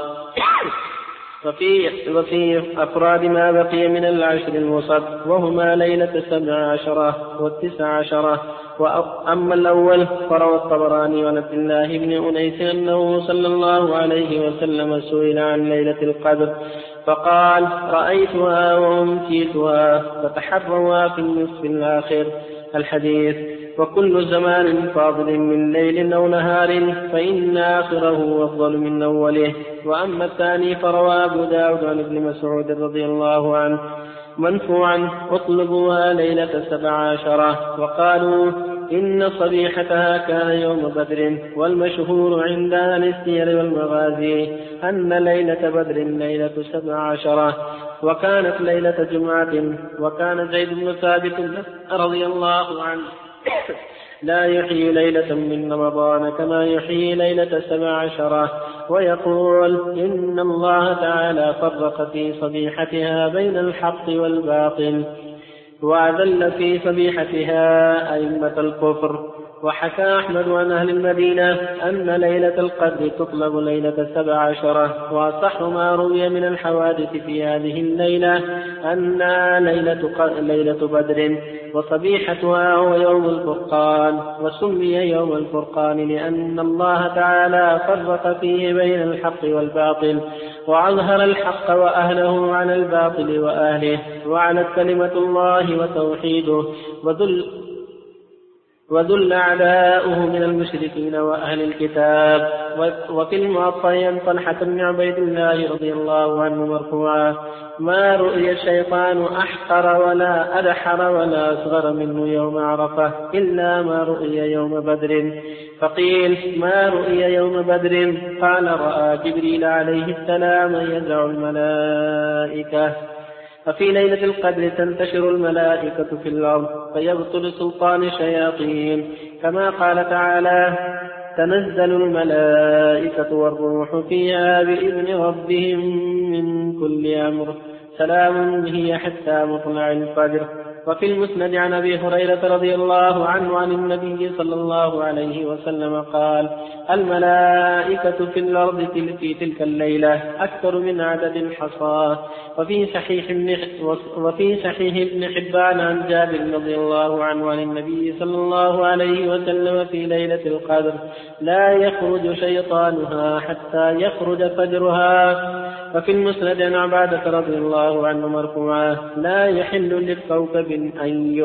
وفي أفراد ما بقي من العشر الوسط، وهما ليلة 17 و19. وأما الأول فروى الطبراني عن عبد الله بن أنيس أنه صلى الله عليه وسلم سئل عن ليلة القدر فقال: رأيتها وأنسيتها فتحروا في النصف الآخر. الحديث. وكل زمان فاضل من ليل أو نهار فإن آخره أفضل من أوله. وأما الثاني فروى أبو داود عن ابن مسعود رضي الله عنه منفوعا: اطلبوها ليلة 17. وقالوا إن صبيحتها كان يوم بدر. والمشهور عند أهل السير والمغازي أن ليلة بدر ليلة 17 وكانت ليلة جمعة. وكان زيد بن ثابت رضي الله عنه لا يحيي ليلة من رمضان كما يحيي ليلة 17 ويقول: إن الله تعالى فرق في صبيحتها بين الحق والباطل وأذل في صبيحتها أئمة الكفر. وحكى أحمد عن أهل المدينة أن ليلة القدر تطلب ليلة 17. وأصح ما روي من الحوادث في هذه الليلة أنها ليلة بدر. وصبيحتها هو يوم الفرقان. وسمي يوم الفرقان لأن الله تعالى فرق فيه بين الحق والباطل وأظهر الحق وأهله على الباطل وأهله وعلى كلمة الله وتوحيده وذل أعداؤه من المشركين وأهل الكتاب. وفي المعطى عن طلحة بن عبيد الله رضي الله عنه مرفوعا: ما رؤي الشيطان أحقر ولا أدحر ولا أصغر منه يوم عرفة إلا ما رؤي يوم بدر. فقيل: ما رؤي يوم بدر؟ قال: رأى جبريل عليه السلام يزع الملائكة. ففي ليلة القدر تنتشر الملائكة في الأرض فيبطل سلطان الشياطين، كما قال تعالى: تنزل الملائكة والروح فيها بإذن ربهم من كل أمر سلام هي حتى مطلع الفجر. وفي المسند عن أبي هريرة رضي الله عنه عن النبي صلى الله عليه وسلم قال: الملائكة في الأرض في تلك الليلة أكثر من عدد الحصى. وفي صحيح ابن حبان عن جابر رضي الله عنه عن النبي صلى الله عليه وسلم في ليلة القدر: لا يخرج شيطانها حتى يخرج فجرها. وفي المسند عن عبادة رضي الله عنه مرفوعا: لا يحل للكوكب أن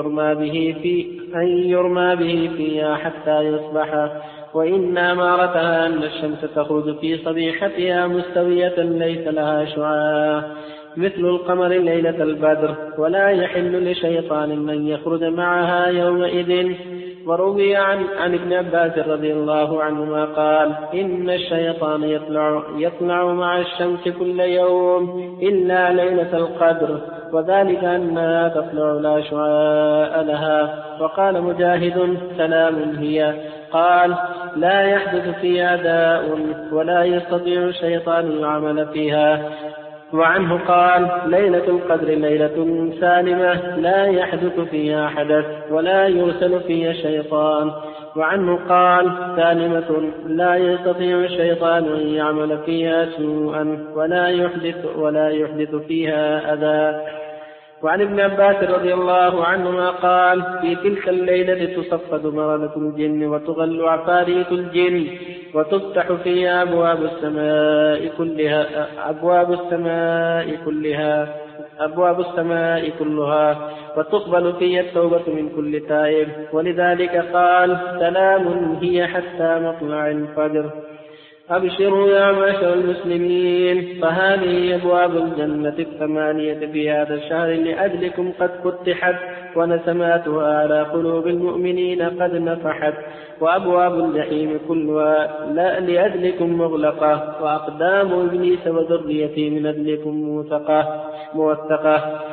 يرمى به فيها حتى يصبح، وإن أمارتها أن الشمس تخرج في صبيحتها مستوية ليس لها شعاع مثل القمر ليلة البدر، ولا يحل لشيطان أن يخرج معها يومئذ. وروي عن ابن عباس رضي الله عنهما قال: إن الشيطان يطلع مع الشمس كل يوم إلا ليلة القدر، وذلك أنها تطلع لا شعاع لها. وقال مجاهد: سلام هي. قال: لا يحدث فيها داء ولا يستطيع الشيطان العمل فيها. وعنه قال: ليلة القدر ليلة سالمة لا يحدث فيها حدث ولا يرسل فيها شيطان. وعنه قال: سالمة لا يستطيع الشيطان أن يعمل فيها سوءا ولا يحدث فيها أذى. وعن ابن عباس رضي الله عنهما قال: في تلك الليلة تصفد مردة الجن وتغل عفاريت الجن، وتفتح فيها أبواب السماء كلها وتقبل فيها التوبة من كل تائب. ولذلك قال: سلام هي حتى مطلع الفجر. أبشروا يا معشر المسلمين، فهذه أبواب الجنة 8 في هذا الشهر لأجلكم قد فتحت، ونسماتها على قلوب المؤمنين قد نفحت، وأبواب الجحيم كلها لأجلكم مغلقة، وأقدام إبليس وذريته من أجلكم موثقة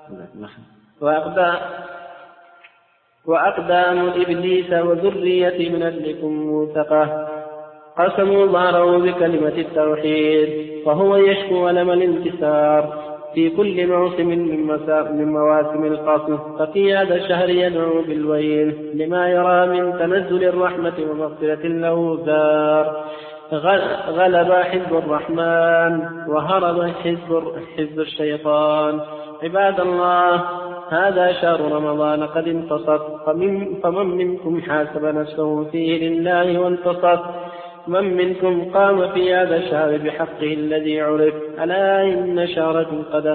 وأقدام إبليس وذريته من أجلكم موثقة. قسموا ظهره بكلمة التوحيد، فهو يشكو ألم الانكسار في كل موسم من مواسم القصر. ففي هذا الشهر يدعو بالويل لما يرى من تنزل الرحمة ومغفرة له دار. غلب حزب الرحمن وهرب حزب الشيطان. عباد الله، هذا شهر رمضان قد انتصف، فمن منكم حاسب نفسه فيه لله وانتصف. من منكم قام في هذا الشهر بحقه الذي عرف. ألا إن شهركم قد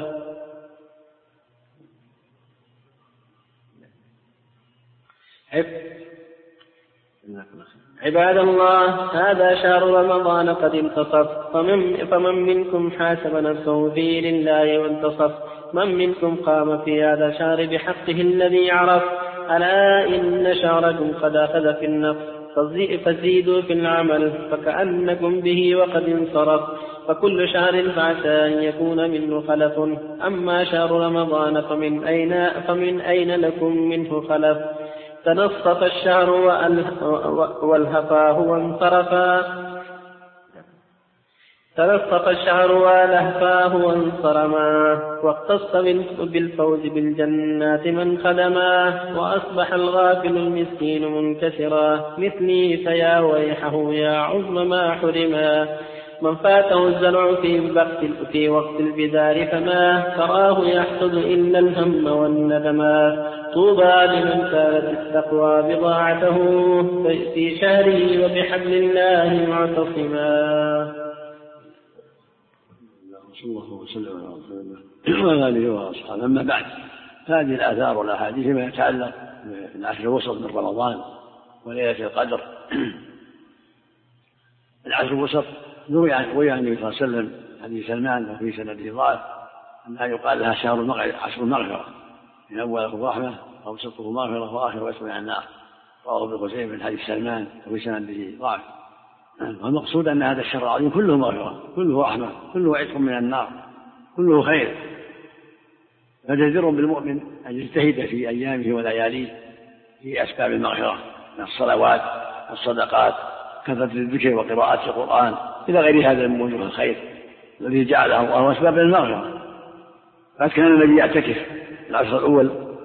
عباد الله، هذا شهر رمضان قد انتصف، فمن منكم حاسب نفسه فيه لله وانتصف. من منكم قام في هذا الشهر بحقه الذي عرف. ألا إن شهركم قد أخذ في النفس، فزيدوا في العمل فكأنكم به وقد انصرف. فكل شهر فعسى أن يكون منه خلف. أما شهر رمضان فمن أين لكم منه خلف؟ تنصف الشهر والهفاه وانصرفا. تلطف الشهر ولهفاه وانصرما، واختص بالفوز بالجنات من خدما. وأصبح الغافل المسكين منكسرا مثلي، فيا ويحه يا عظم ما حرما. من فاته الزرع في وقت البدار، فما تراه يحصد إلا الهم والندما. طوبى لمن كانت التقوى بضاعته في شهره وبحبل الله معتصما. صلى الله وسلم على رسول الله وعلى آله وأصحابه. أما بعد، هذه الآثار والأحاديث ما يتعلق بالعشر الوسط من رمضان وليلة القدر. العشر الوسط روي عن النبي صلى الله عليه وسلم حديث سلمان وفي سنده ضعف أنها يقال لها عشر المغفرة، من أوله الرحمة وأوسطه مغفرة وآخره يسوي عن النار. رواه ابن خزيمة من حديث سلمان وفي سنده ضعف. والمقصود أن هذا الشهر العظيم كله مغفرة، كله رحمة، كله عتق من النار، كله خير. فجدير بالمؤمن أن يجتهد في أيامه ولياليه في أسباب المغفرة من الصلوات والصدقات، كثرة الذكر وقراءة القرآن إلى غير هذا من وجوه الخير الذي جعله الله أسباب المغفرة. فكان النبي يعتكف العشر الأول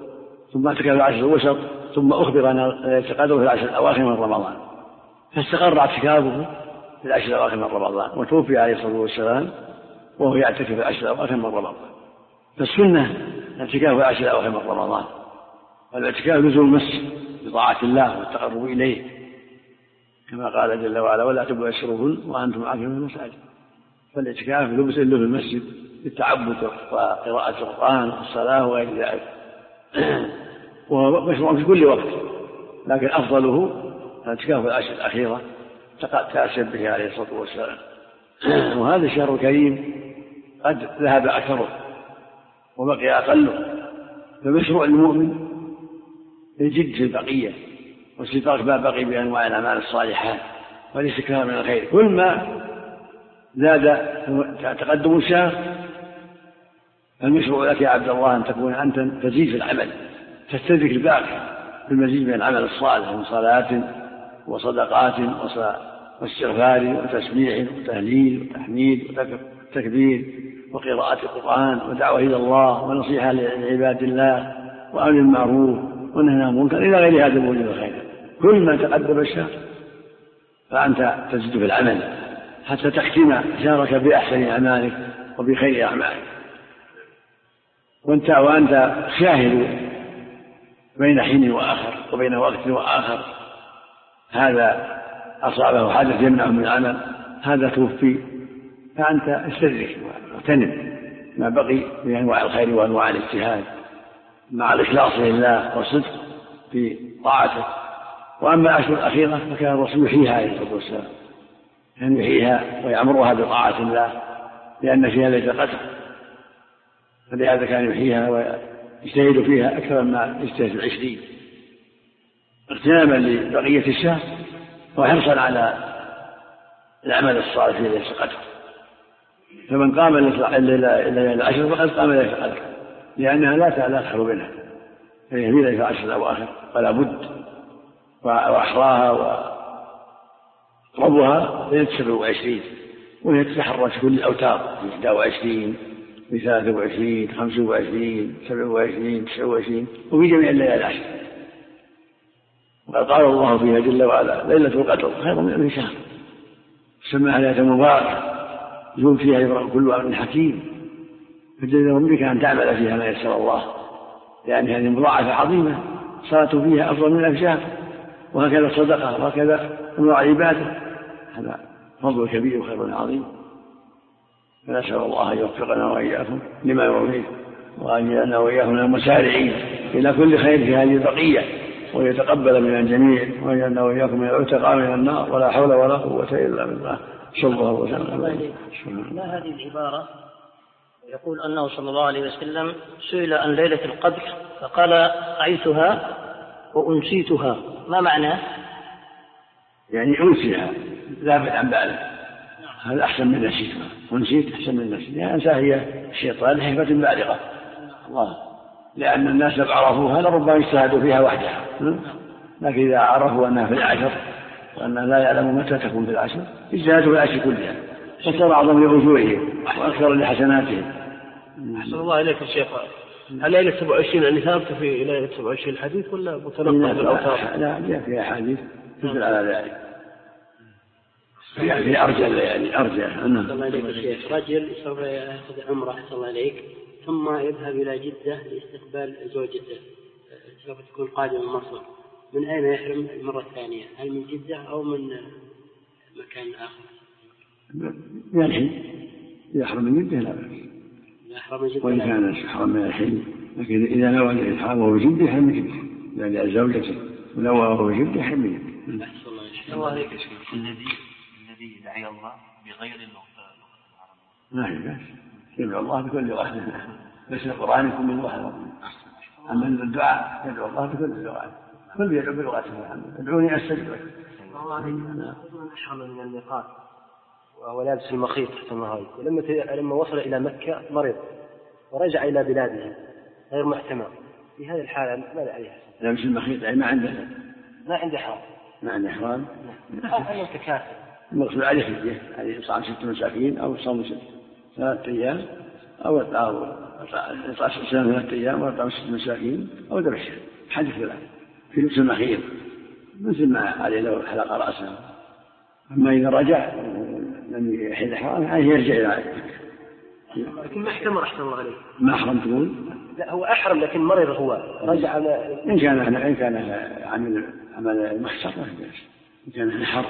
ثم اعتكف في العشر الوسط، ثم أخبر أن يتقدر في العشر الأواخر من رمضان، فاستقر اعتكافه في العشر الأواخر من رمضان، وتوفي عليه الصلاة والسلام وهو يعتكف في العشر الأواخر من رمضان. فالسنة الاعتكاف في العشر الأواخر من رمضان، والاعتكاف لزوم المسجد بطاعة الله والتقرب إليه، كما قال جل وعلا: ولا تباشروهن وأنتم عاكفون في المساجد. فالاعتكاف لبس له في المسجد بالتعبد وقراءة القرآن والصلاة وغير ذلك، وهو مشروع في كل وقت، لكن أفضله الاعتكاف في العشر الأخيرة تأسف به عليه الصلاة والسلام. وهذا الشهر الكريم قد ذهب أكثره وبقي أقله، فمشروع المؤمن الجد في البقية واستدراك ما بقي بأنواع الأعمال الصالحات والاستكثار من الخير. كل ما زاد تقدم الشهر المشروع لك يا عبد الله أن تكون أنت تزيد في العمل، تستدرك الباقي بالمزيد من العمل الصالح من صلاة وصدقات واستغفار وتسبيح وتهليل وتحميد وتكبير وقراءة القرآن ودعوة إلى الله ونصيحة لعباد الله وأمر المعروف ونهي عن المنكر إلى غير هذا الموجب الخير. كل ما تقدم الشهر فأنت تزيد في العمل حتى تختم شهرك بأحسن أعمالك وبخير أعمالك. وأنت شاهد بين حين وآخر وبين وقت وآخر، هذا أصابه حدث يمنعه من العمل، هذا توفي، فأنت استدرك واغتنم ما بقي من أنواع الخير وأنواع الاجتهاد مع الإخلاص لله والصدق في طاعته. وأما الأشهر الأخيرة فكان الرسول يحييها عليه الصلاة والسلام، كان يحييها ويعمرها بطاعة الله لأن فيها ليلة القدر، فلهذا كان يحييها ويجتهد فيها أكثر مما يجتهد في 20 اغتناما لبقية الشهر وحرصا على العمل الصالح في ليلة القدر. فمن قام الليلة العشر فقد قام ليلة القدر، لأنها لا تخلو منها، فهي في ليلة العشر الأواخر فلا بد، وأحراها وأقربها ليلة 27، وهي تتحرك في كل الأوتار في 21 في 23 25 27 29 وفي جميع الليالي العشر. وقد قال الله فيها جل وعلا: ليلة القدر خير من ألف شهر، سماها ليلة مباركة يوم فيها يبرأ كل أمر حكيم، فجل أمرك أن تعمل فيها ما يسر الله، لأن هذه مضاعفة عظيمة صلاة فيها أفضل من 1000 شهر، وهكذا الصدقة وهكذا أنواع العبادة، هذا فضل كبير وخير عظيم. فنسأل الله أن يوفقنا وإياكم لما يرضيه، وأن يجعلنا وإياكم من المسارعين إلى كل خير في هذه البقية، ويتقبل من الجميع، ويجعلنا وإياكم من العتقاء من النار، ولا حول ولا قوة إلا بالله. صلى الله وسلم. ما هذه العبارة؟ يقول أنه صلى الله عليه وسلم سئل عن ليلة القدر فقال: رأيتها وأنسيتها. ما معناه؟ يعني أنسيها ذهبت عن باله، هذا أحسن من نسيتها، ونسيت أحسن من نسيت، يعني أنساها هي الشيطان حكمة بالغة الله، لأن الناس لو عرفوها لربما يجتهدوا فيها وحدها، لكن إذا عرفوا أنها في العشر وأنها لا يعلم متى تكون في العشر اجتهدوا في العشر كلها، فصار أعظم لأجورهم وأكثر لحسناتهم. أحسن الله إليك الشيخ، هل ليلة 27 يعني ثابتة في ليلة 27 الحديث ولا متنقل بالأوتار؟ لا، جاء فيها حديث تدل على ذلك، يعني أرجع الليالي أرجع. الله إليك الشيخ، رجل يسوي يأخذ عمرة أحسن الله إليك ثم يذهب إلى جدة لاستقبال زوجته، سوف تكون قادمة من مصر، من أين يحرم المرة الثانية؟ هل من جدة أو من مكان آخر؟ من الحين يحرم من جدة لا بأس، وإن كان يحرم من الحين، لكن إذا نوى الإحرام وهو جدة يحرم من جدة، لأن زوجته ونوى وهو جدة يحرم من جدة. الله عليك الذي يدعي الله بغير اللغة العربية ما هي بس يدعو الله بكل واحد، بس القرآن يكون من واحد، أما الدعاء يدعو الله بكل اللغات، كل يدعو بلغته، ادعوني أستجب لك. أحرم من الميقات وهو لابس المخيط ولما وصل إلى مكة مرض ورجع إلى بلاده غير محتمل، في هذه الحالة ماذا عليه؟ لابس المخيط يعني ما عنده حرام، ما عنده إحرام، أنه تكافل، المقصود عليه فدية، عليه صام 6 مساكين أو صام 3 أيام أو إطعام 3 أيام وإطعام 6 مساكين أو ذبح شاة حدث له في لبس الأخير مثل ما عليه لو حلق رأسه. أما إذا رجع لم يحل حرام يرجع إلى لكن ما احتمر أحسن الله عليه. ما أحرم تقول؟ لا هو أحرم لكن مرض هو رجع إن كان عمل المحصر ما في بأس. إن كان نحر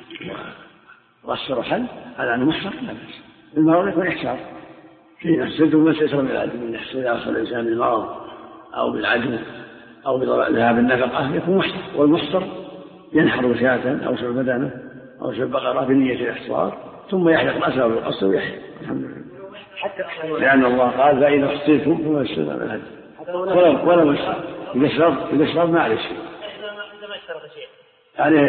وغسر حل هذا عنه محصر لا بأس. المرض يكون إحسار في نفسه ثم سيسر من العدو من يحصل يحصل الإنسان بالمرض أو بالعدو أو بذهاب النفقة يكون محصر. والمحصر ينحر شاة أو شعب بدنه أو شعب بقرة بنية الإحصار ثم يحلق رأسه بالقصر ويحلق. الحمد لله. لأن الله قال فإذا احصرتم فما استوى من الهدي ولا مشرب إذا شرب ما عليه شيء. عليه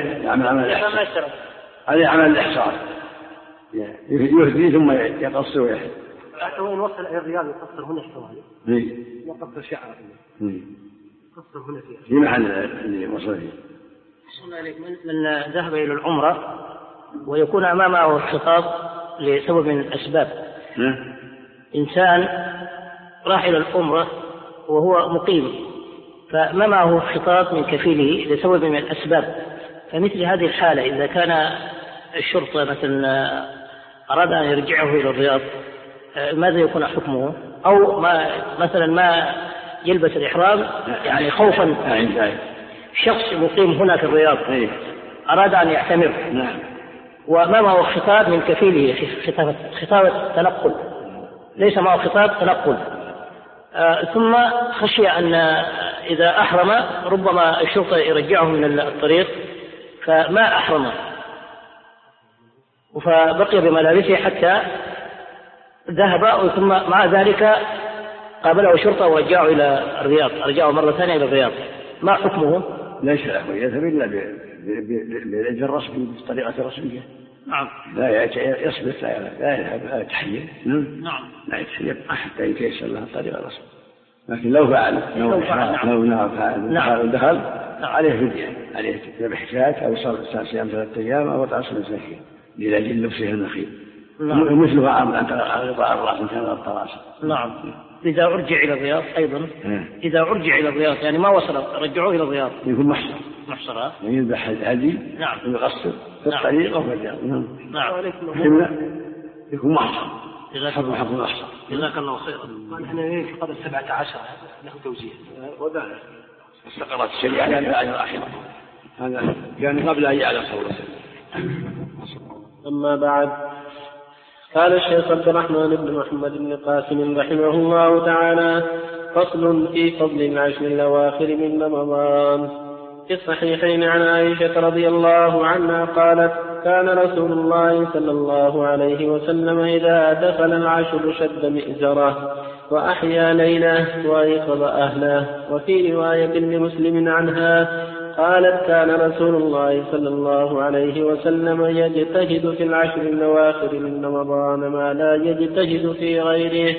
عمل الإحصار يهدي ثم يقصر ويحلق. حتى وين وصل إلى الرياض يقصر هنا شوية يقصر شعره يقصر هنا في محل اللي وصل فيه. من ذهب إلى العمرة ويكون أمامه الخطاب لسبب من الأسباب. إنسان راح إلى العمرة وهو مقيم فما معه خطاب من كفيله لسبب من الأسباب. فمثل هذه الحالة إذا كان الشرطة مثلا أراد أن يرجعه إلى الرياض ماذا يكون حكمه؟ أو مثلا ما يلبس الإحرام يعني خوفا شخص مقيم هنا في الرياض أراد أن يعتمر وما معه خطاب من كفيله خطاب تنقل ليس معه خطاب تنقل ثم خشي أن إذا أحرم ربما الشرطة يرجعه من الطريق فما أحرمه فبقي بملابسه حتى ذهب ثم مع ذلك قابله الشرطة ورجعه إلى الرياض رجعه مرة ثانية إلى الرياض ما حكمه؟ ليس له يذهب إلا بالإذن الرسمي بالطريقة الرسمية. نعم. لا يصبر لا يذهب لا يتحيل. نعم. لا يتحيل حتى يتيسر له الطريقة الرسمية. لكن لو فعل لو دخل عليه فدية عليه ذبح شاة أو صيام 3 أيام أو إطعام 6 مساكين لأجل لبسه النخيل. مثلها عن غطاء الرأس إن كان غطاء رأسه. نعم. إذا أرجع إلى الرياض أيضا إذا أرجع إلى الرياض يعني ما وصل رجعوه إلى الرياض يكون محصر يذبح هدي ويقصر في الطريق أو في الرياض. نعم. يكون محصر حفظ محصر. جزاك الله خيرا. نحن في قبل 17 له توزيع وذلك استقرت الشريعة على الآخرة هذا كان قبل أن يعلم صلى الله عليه وسلم. أما بعد قال الشيخ عبد الرحمن بن محمد بن قاسم رحمه الله تعالى فصل في فضل العشر الأواخر من رمضان. في الصحيحين عن عائشة رضي الله عنها قالت كان رسول الله صلى الله عليه وسلم إذا دخل العشر شد مئزره وأحيا ليله وأيقظ أهله. وفي رواية لمسلم عنها قالت كان رسول الله صلى الله عليه وسلم يجتهد في العشر الأواخر من رمضان ما لا يجتهد في غيره.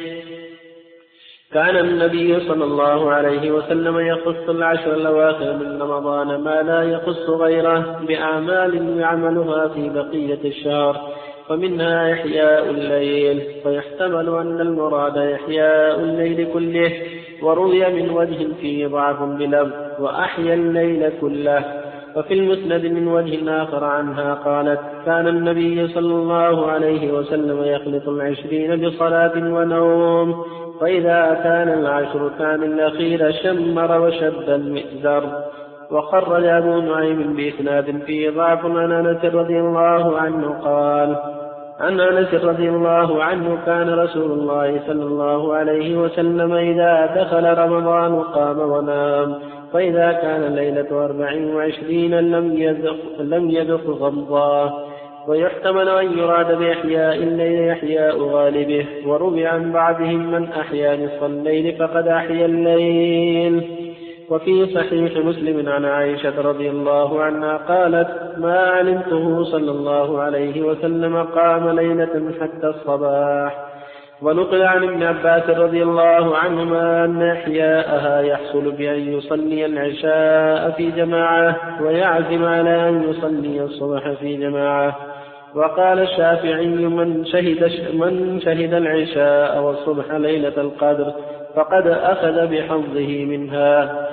كان النبي صلى الله عليه وسلم يخص العشر الأواخر من رمضان ما لا يخص غيره بأعمال يعملها في بقية الشهر فمنها إحياء الليل فيحتمل أن المراد إحياء الليل كله وروي من وجه فيه ضعف بلفظ وأحيا الليل كله. وفي المسند من وجه آخر عنها قالت كان النبي صلى الله عليه وسلم يخلط 20 بصلاة ونوم فإذا كان العشر كان الأخير شمر وشد المئزر. وخرج أبو نعيم بإسناد فيه ضعف عن أنس رضي الله عنه قال عن أنس رضي الله عنه كان رسول الله صلى الله عليه وسلم إذا دخل رمضان قام ونام فإذا كان ليلة 24 لم يذق غمضاه. ويحتمل أن يراد بإحياء الليل إحياء غالبه. وروي عن بعضهم من أحيا نصف الليل فقد أحيا الليل. وفي صحيح مسلم عن عائشة رضي الله عنها قالت ما علمته صلى الله عليه وسلم قام ليلة حتى الصباح. ونقل عن ابن عباس رضي الله عنهما أن إحياءها يحصل بأن يصلي العشاء في جماعة ويعزم على أن يصلي الصبح في جماعة. وقال الشافعي من شهد العشاء والصبح ليلة القدر فقد أخذ بحظه منها.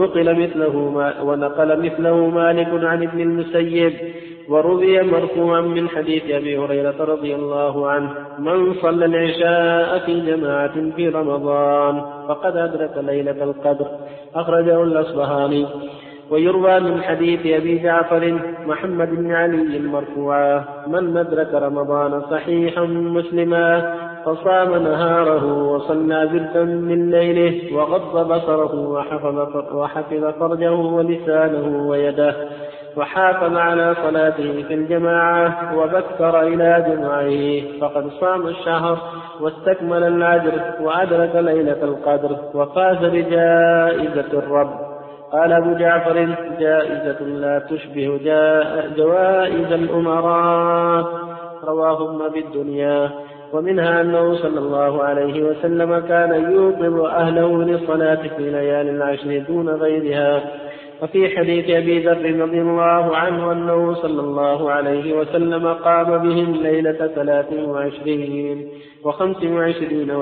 ونقل مثله مالك عن ابن المسيب. وروي مرفوعا من حديث أبي هريرة رضي الله عنه من صلى العشاء في جماعة في رمضان فقد أدرك ليلة القدر، أخرجه الأصبهاني. ويروى من حديث أبي جعفر محمد بن علي مرفوعا من أدرك رمضان صحيحا مسلما فصام نهاره وصلى بردا من ليله وغض بصره وحفظ فرجه ولسانه ويده وحافظ على صلاته في الجماعة وبكر إلى جمعه فقد صام الشهر واستكمل الأجر وأدرك ليلة القدر وفاز بجائزة الرب. قال أبو جعفر جائزة لا تشبه جوائز الأمراء، رواهما بالدنيا. ومنها أنه صلى الله عليه وسلم كان يوقظ أهله للصلاة في ليالي العشر دون غيرها. وفي حديث أبي ذر رضي الله عنه أنه صلى الله عليه وسلم قام بهم ليلة 23 و25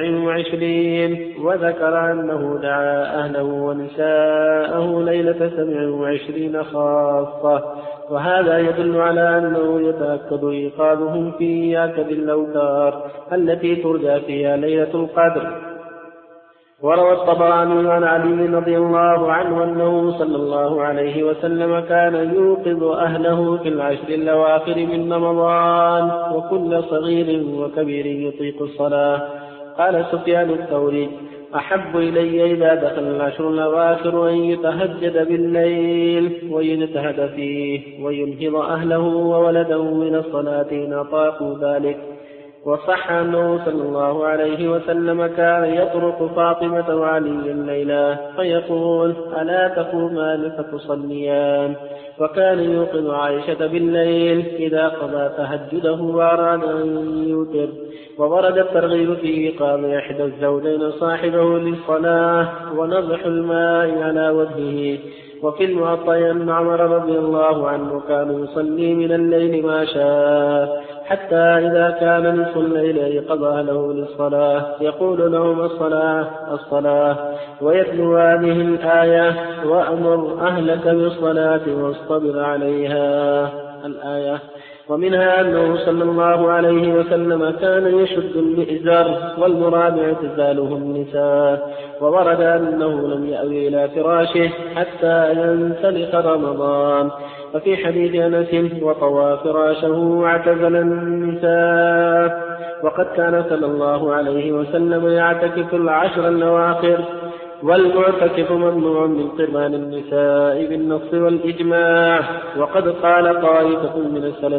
و27، وذكر أنه دعا أهله ونساءه ليلة 27 خاصة، وهذا يدل على أنه يتأكد إيقاظهم في آكد الأوتار التي ترجى فيها ليلة القدر. وروى الطبراني عن علي رضي الله عنه أنه صلى الله عليه وسلم كان يوقظ أهله في العشر الأواخر من رمضان وكل صغير وكبير يطيق الصلاة. قال سفيان الثوري أحب إلي إذا دخل العشر الأواخر أن يتهجد بالليل ويجتهد فيه وينهض أهله وولده من الصلاة إن أطاقوا ذلك. وصح أنه صلى الله عليه وسلم كان يطرق فاطمة وعلي الليلة فيقول ألا تقومان فتصليان، وكان يوقظ عائشة بالليل إذا قضى تهجده وأراد أن يوتر. وورد الترغيب في إيقاظ إحدى الزوجين صاحبه للصلاة ونضح الماء على وجهه. وفي المعطى أن عمر رضي الله عنه كان يصلي من الليل ما شاء حتى إذا كان نصف الليل أيقظ أهله للصلاة يقول لهم الصلاة ويتلو هذه الآية وأمر أهلك بالصلاة واصطبر عليها الآية. ومنها أنه صلى الله عليه وسلم كان يشد المئزر والمراد اعتزاله النساء. وورد أنه لم يأوي إلى فراشه حتى ينسلخ رمضان. وفي حديث أنس وطوى فراشه واعتزل النساء. وقد كان صلى الله عليه وسلم يعتكف العشر الأواخر، والمعتكف ممنوع من قربان النساء بالنص والإجماع. وقد قال طائفة من السلف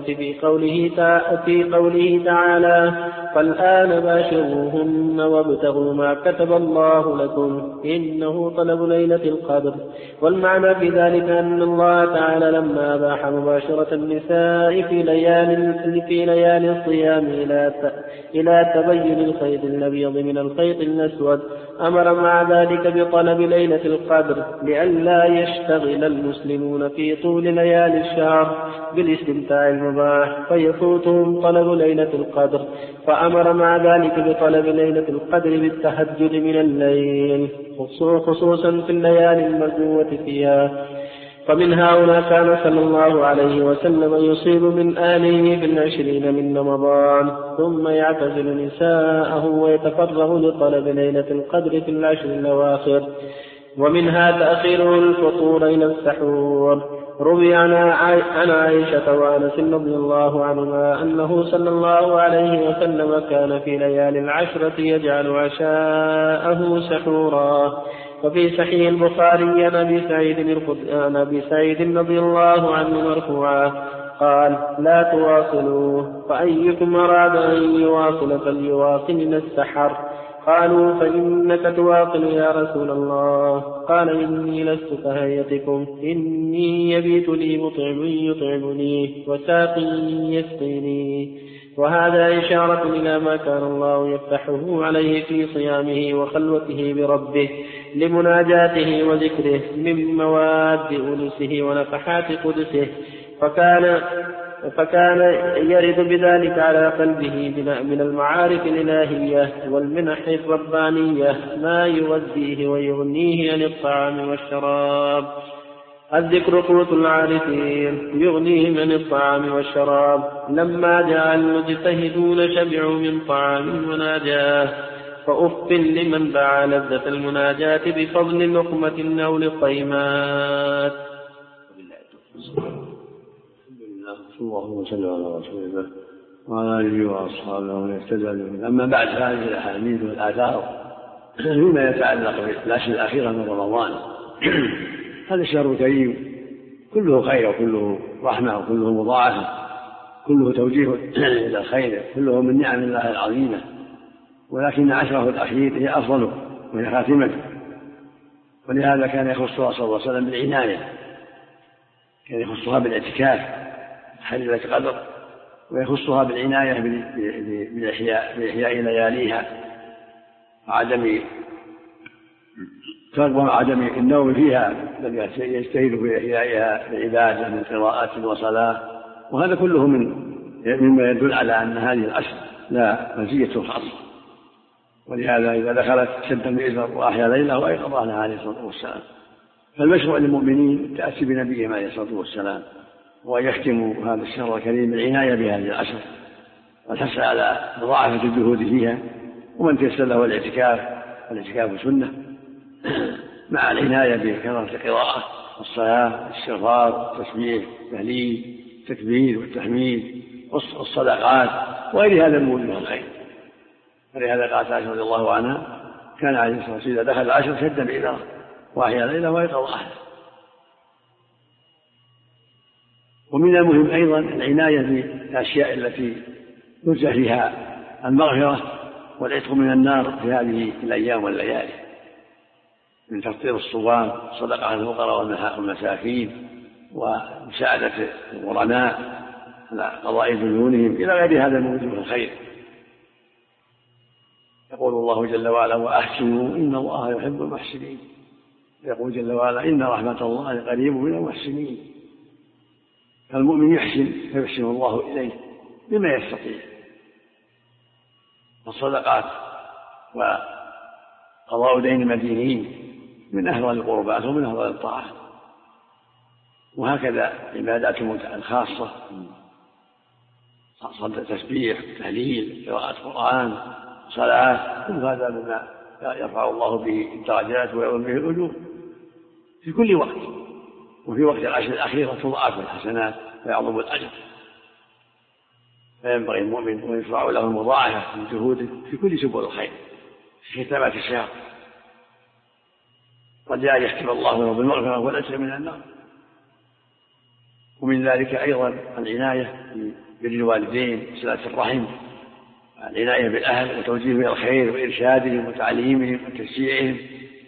في قوله تعالى فالآن باشروهن وابتغوا ما كتب الله لكم إنه طلب ليلة القدر. والمعنى في ذلك أن الله تعالى لما أباح مباشرة النساء في ليالي الصيام إلى تبين الخيط الأبيض من الخيط الأسود أمر مع ذلك بطلب ليلة القدر لئلا يشتغل المسلمون في طول ليالي الشهر بالاستمتاع المباح فيفوتهم طلب ليلة القدر، فأمر مع ذلك بطلب ليلة القدر بالتهجد من الليل خصوصا في الليالي المرجوة فيها. فمن هؤلاء كان صلى الله عليه وسلم يصيب من آله في 20 من رمضان ثم يعتزل نساءه ويتفرغ لطلب ليلة القدر في 10 الأواخر. ومنها تأخيره الفطور إلى السحور. روي عن عائشة وأنس رضي الله عنهما أنه صلى الله عليه وسلم كان في ليالي العشرة يجعل عشاءه سحورا. وفي صحيح البخاري عن أبي سعيد رضي الله عنه مرفوعا قال لا تواصلوه فأيكم أراد أن يواصل فليواصل من السحر. قالوا فإنك تواصل يا رسول الله. قال إني لست كهيئتكم إني يبيت لي مطعم يطعمني وساق يسقيني. وهذا إشارة إلى ما كان الله يفتحه عليه في صيامه وخلوته بربه لمناجاته وذكره من مواد أنسه ونفحات قدسه. فكان يرد بذلك على قلبه من المعارف الإلهية والمنح الربانية ما يغذيه ويغنيه عن الطعام والشراب. الذكر قوت العارفين يغنيهم عن الطعام والشراب. لما جاء المجتهدون شبعوا من طعام وناجاه، فأف لمن باع لذة المناجاة بفضل لقمة أو لقيمات. صلى الله وسلم على رسول الله وعلى آله وأصحابه ومن اهتدى به. أما بعد، هذه الأحاديث والآثار فيما يتعلق بالعشر الأخيرة من رمضان. هذا الشهر الكريم كله خير وكله رحمة وكله مضاعفة، كله توجيه إلى الخير، كله من نعم الله العظيمة، ولكن عشره الأخير هي أفضله وهي خاتمته. ولهذا كان يخصها صلى الله عليه وسلم بالعناية، كان يخصها بالاعتكاف حليلة قدر، ويخصها بالعناية بإحياء لياليها وعدم النوم فيها، بل يجتهد في إحيائها بعبادة من قراءات وصلاة. وهذا كله مما يدل على أن هذه العشر لا مزية خاصة. ولهذا إذا دخلت شد المئزر وأحيا ليلة وأيقظ أهلها عليه الصلاة والسلام. فالمشروع للمؤمنين التأسي بنبيهم عليه الصلاة والسلام، ويختم هذا الشهر الكريم بالعناية بهذه العشر والحث على مضاعفة الجهود فيها. ومن تيسر له والاعتكاف سنة مع العناية بكثرة القراءة والصلاة والاستغفار والتسبيح والتهليل والتكبير والتحميد والصدقات وغير هذا الموجب من الخير. ولهذا قالت عائشة رضي الله عنها كان عليه الصلاة والسلام إذا دخل العشر شد بإذاره وأحيا ليلة وأيقظ أهله. ومن المهم أيضا العناية بالأشياء التي يرجى فيها المغفرة والعتق من النار في هذه الأيام والليالي، من تفطير الصوام، صدقة على الفقراء والمساكين، ومساعدة الغرماء على قضاء ديونهم، إلى غير هذا من وجوه الخير. يقول الله جل وعلا وأحسنوا إن الله يحب المحسنين. يقول جل وعلا إن رحمة الله قريب من المحسنين. فالمؤمن يحسن فيحسن الله إليه بما يستطيع، والصدقات وقضاء دين المدينين من أهل القربات ومن أهل الطاعة. وهكذا عبادات الخاصة، تسبيح، تهليل، قراءة قرآن، صلاة، كل هذا مما يرفع الله به الدرجات ويعظم به الأجور في كل وقت. وفي وقت العشر الأخيرة تضاعف الحسنات ويعظم الأجر. فينبغي المؤمن ويشرع له المضاعفة من جهوده في كل سبل الخير في ختامات الشهر، رجاء يختم الله له بالمغفرة والأجر من النار. ومن ذلك أيضا العناية بالوالدين وصلة الرحم، العناية بالأهل وتوجيههم إلى الخير وإرشادهم وتعليمهم وتشجيعهم.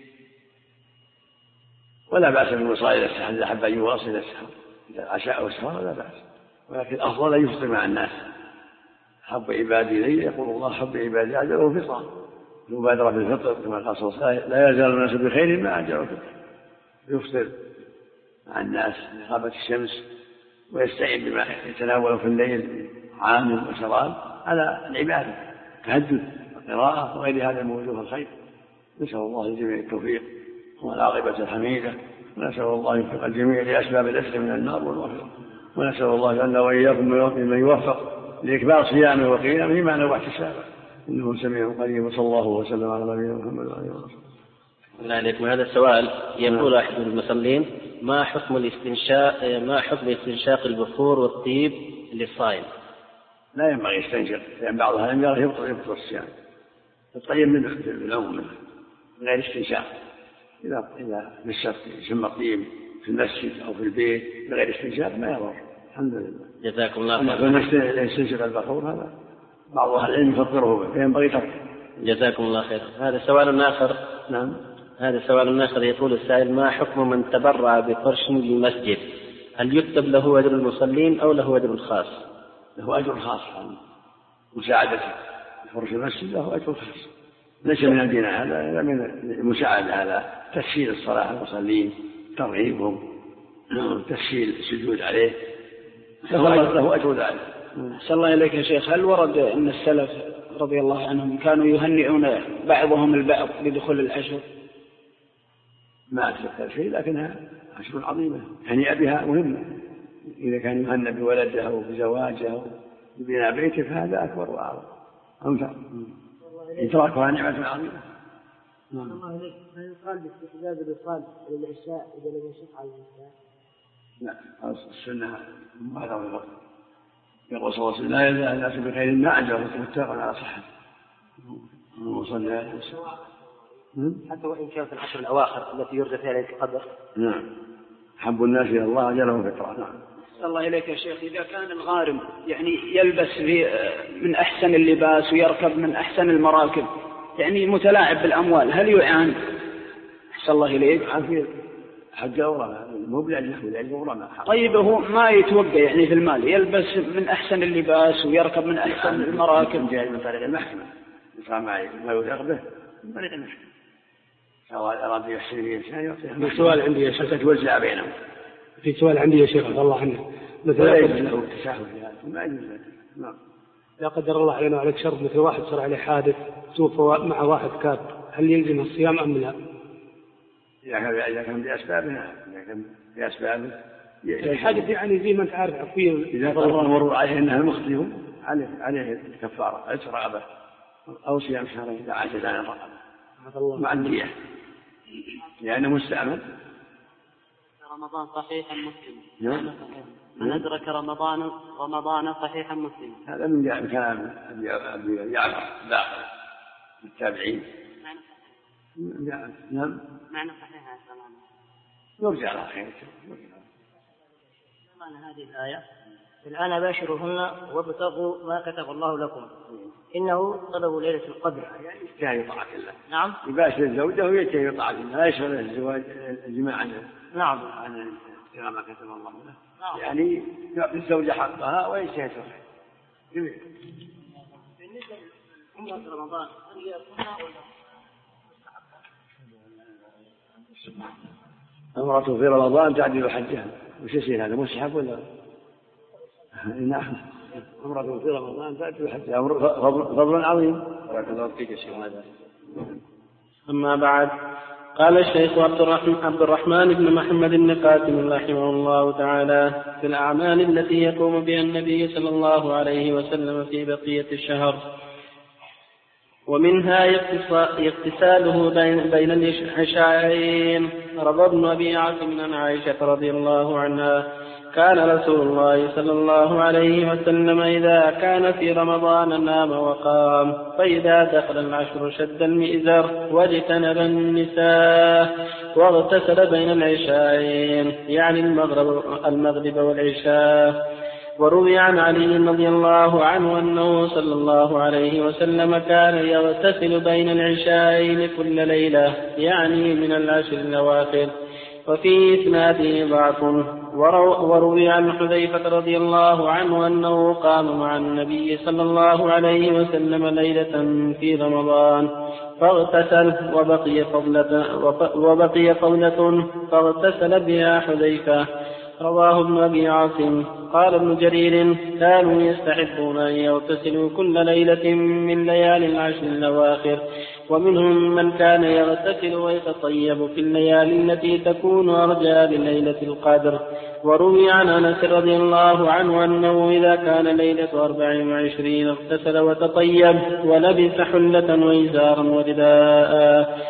ولا بأس بالوصال إلى السحر إذا أحب أن يواصل السحر، إذا العشاء والسحر لا بأس، ولكن الأفضل أن يفطر مع الناس. حب عبادي إلي، يقول الله حب عبادي أجره فطرا، المبادرة بالفطر كما قال صلى الله عليه وسلم لا يزال الناس بخير ما أجره فطر. يفطر مع الناس من غابة الشمس ويستعين بما يتناول في الليل عام وشراب على العبادة، تهجد وقراءة وغير هذا من وجوه الخير. نسأل الله للجميع التوفيق والعاقبة الحميدة، ونسأل الله يوفق الجميع لأسباب العتق من النار والمغفرة، ونسأل الله جل وإياكم من يوفق لإكبار صيامه وقيامه إيمانا واحتسابا، إنه سميع قريب. وصلى الله وسلم على نبينا محمد وعلى آله وصحبه. الله عليكم. هذا السؤال يقول أحد المصلين ما حكم استنشاق البخور والطيب للصائم؟ لا ينبغي يستنشق، لأن بعضها لم يرى يبطل الصيام. الطيب من العموم من غير استنشاق. إذا نشف يسمى الطيب في المسجد أو في البيت بغير استنشاق ما يضر، الحمد لله. جزاكم الله خير. أما يستنشق البخور هذا بعض أهل العلم يفطره فينبغي تركه. جزاكم الله خير. هذا سؤال آخر. نعم. هذا سؤال آخر يقول السائل ما حكم من تبرع بفرش للمسجد؟ هل يكتب له أجر المصلين أو له أجر خاص؟ له أجر خاص عن مساعدته فرش المسجد، له أجر خاص ليس من البناء، هذا من المساعدة على تسهيل الصلاة على المصلين، ترغيبهم، تسهيل السجود عليه له أجر ذلك. أحسن الله إليك يا شيخ، هل ورد أن السلف رضي الله عنهم كانوا يهنئون بعضهم البعض بدخول العشر؟ ما أتذكر شيء، لكنها عشر عظيمة هنيئة بها مهمة. إذا كان يهنى بولده أو بزواجه أو ببناء بيته فهذا أكبر وأعظم أمثل، إدراكها نعمة عظيمة. الله عليك، هل يقال باستحباب الوصال إلى العشاء إذا لم يشق على العشاء؟ لا، السنة هذا هو الفضل. يقول صلى الله عليه وسلم: لا يزال الناس بخير ما أجر متفق على صحته. وصلى عليه وسلم. حتى وإن كانت العشر الأواخر التي يرجى فيها ليلة القدر. نعم، حب الناس إلى الله أجلهم فترة. نعم. الله إليك يا شيخ، إذا كان الغارم يعني يلبس من أحسن اللباس ويركب من أحسن المراكب، يعني متلاعب بالأموال، هل يعان؟ أحسن الله إليك. حق أورا مو بالعلم. طيب هو ما يتوقع يعني في المال، يلبس من أحسن اللباس ويركب من أحسن المراكب. جاي من طريق المحكمة يصار معي ما يوثق به من طريق المحكمة، سواء أراد يحسن به إنسان يعطيه. في سؤال عندي يا شيخ، توزع بينهم. في سؤال عندي يا شيخ الله عنه، لا يجوز له التساهل في هذا، ما يجوز له. نعم. لا قدر الله علينا وعليك شر، مثل واحد صار عليه حادث توفى مع واحد كاب، هل يلزم الصيام أم لا؟ إذا كان بأسبابها، إذا كان بأسبابه الحادث يعني زي ما أنت عارف عفوية، إذا قرر المرور عليه أنها مخطئ عليه الكفارة عتق رقبة أو صيام شهرين إذا عجز عن الرقبة مع الدية لأنه مستعمل. رمضان صحيحا مسلما. من أدرك رمضان صحيحا مسلما. هذا من كلام أبي يعقوب باقر التابعين. نعم. معنى صحيح يا سلام. نرجع على خير. معنى هذه الآية: الآن باشروهن وابتغوا ما كتب الله لكم إنه طلب ليلة القدر. يعني يجتهد طاعة الله. نعم. يباشر زوجه ويجتهد طاعة الله، لا يشغل الزواج الجماع عنه. نعم. عن ما كتب الله له. نعم. يعني يعطي الزوجة حقها ويجتهد في الخير. جميل. بالنسبة لعمرة رمضان هل هي سنة ولا؟ عمرة في رمضان تعدل حجها، وش يصير هذا مستحب ولا؟ نعم، عمرة في رمضان تعدل حجها، فضل عظيم. بارك الله فيك يا شيخ. أما بعد، قال الشيخ عبد الرحمن بن محمد بن قاسم رحمه الله تعالى: في الأعمال التي يقوم بها النبي صلى الله عليه وسلم في بقية الشهر، ومنها اغتساله بين العشاءين. روى ابن أبي عاصم عن عائشة رضي الله عنها: كان رسول الله صلى الله عليه وسلم إذا كان في رمضان نام وقام، فإذا دخل العشر شد المئزر واجتنب النساء واغتسل بين العشاءين، يعني المغرب والعشاء. وروي عن علي رضي الله عنه أنه صلى الله عليه وسلم كان يغتسل بين العشاءين كل ليلة، يعني من العشر الأواخر، وفي إسناده ضعف. وروي عن حذيفة رضي الله عنه أنه قام مع النبي صلى الله عليه وسلم ليلة في رمضان فاغتسل وبقي فضلة فاغتسل بها حذيفة. رواه ابن أبي عاصم. قال ابن جرير: كانوا يستحبون أن يغتسلوا كل ليلة من ليالي العشر الأواخر، ومنهم من كان يغتسل ويتطيب في الليالي التي تكون أرجى لليلة القدر. وروي عن أنس رضي الله عنه أنه إذا كان ليلة 24 اغتسل وتطيب ولبس حلة وإزارا ورداء،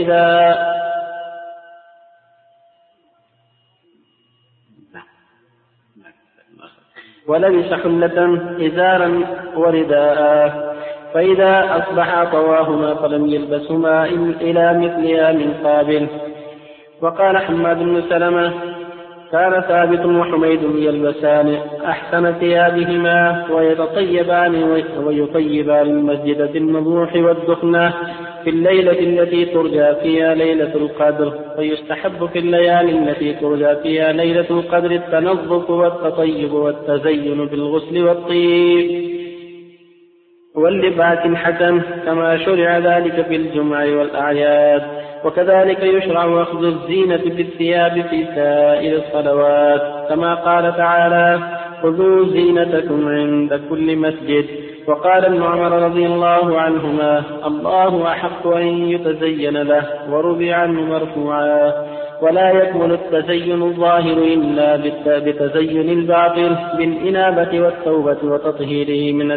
إزارا ورداء، فإذا أصبح طواهما فلم يلبسهما إلى مثلها من قابل. وقال حماد بن سلمة: كان ثابت وحميد يلبسان أحسن ثيابهما ويتطيبان ويطيبان المسجد بالنضوح والدخنة في الليلة التي ترجى فيها ليلة القدر. فيستحب في الليالي التي ترجى فيها ليلة القدر التنظف والتطيب والتزين بالغسل والطيب واللباس الحسن، كما شرع ذلك في الجمع والأعياد. وكذلك يشرع أخذ الزينة بالثياب في سائر الصلوات، كما قال تعالى: خذوا زينتكم عند كل مسجد. وقال ابن عمر رضي الله عنهما: الله أحق أن يتزين له، ورفع عنه مرفوعا: ولا يكمل التزين الظاهر إلا بتزين الباطن بالإنابة والتوبة وتطهيره من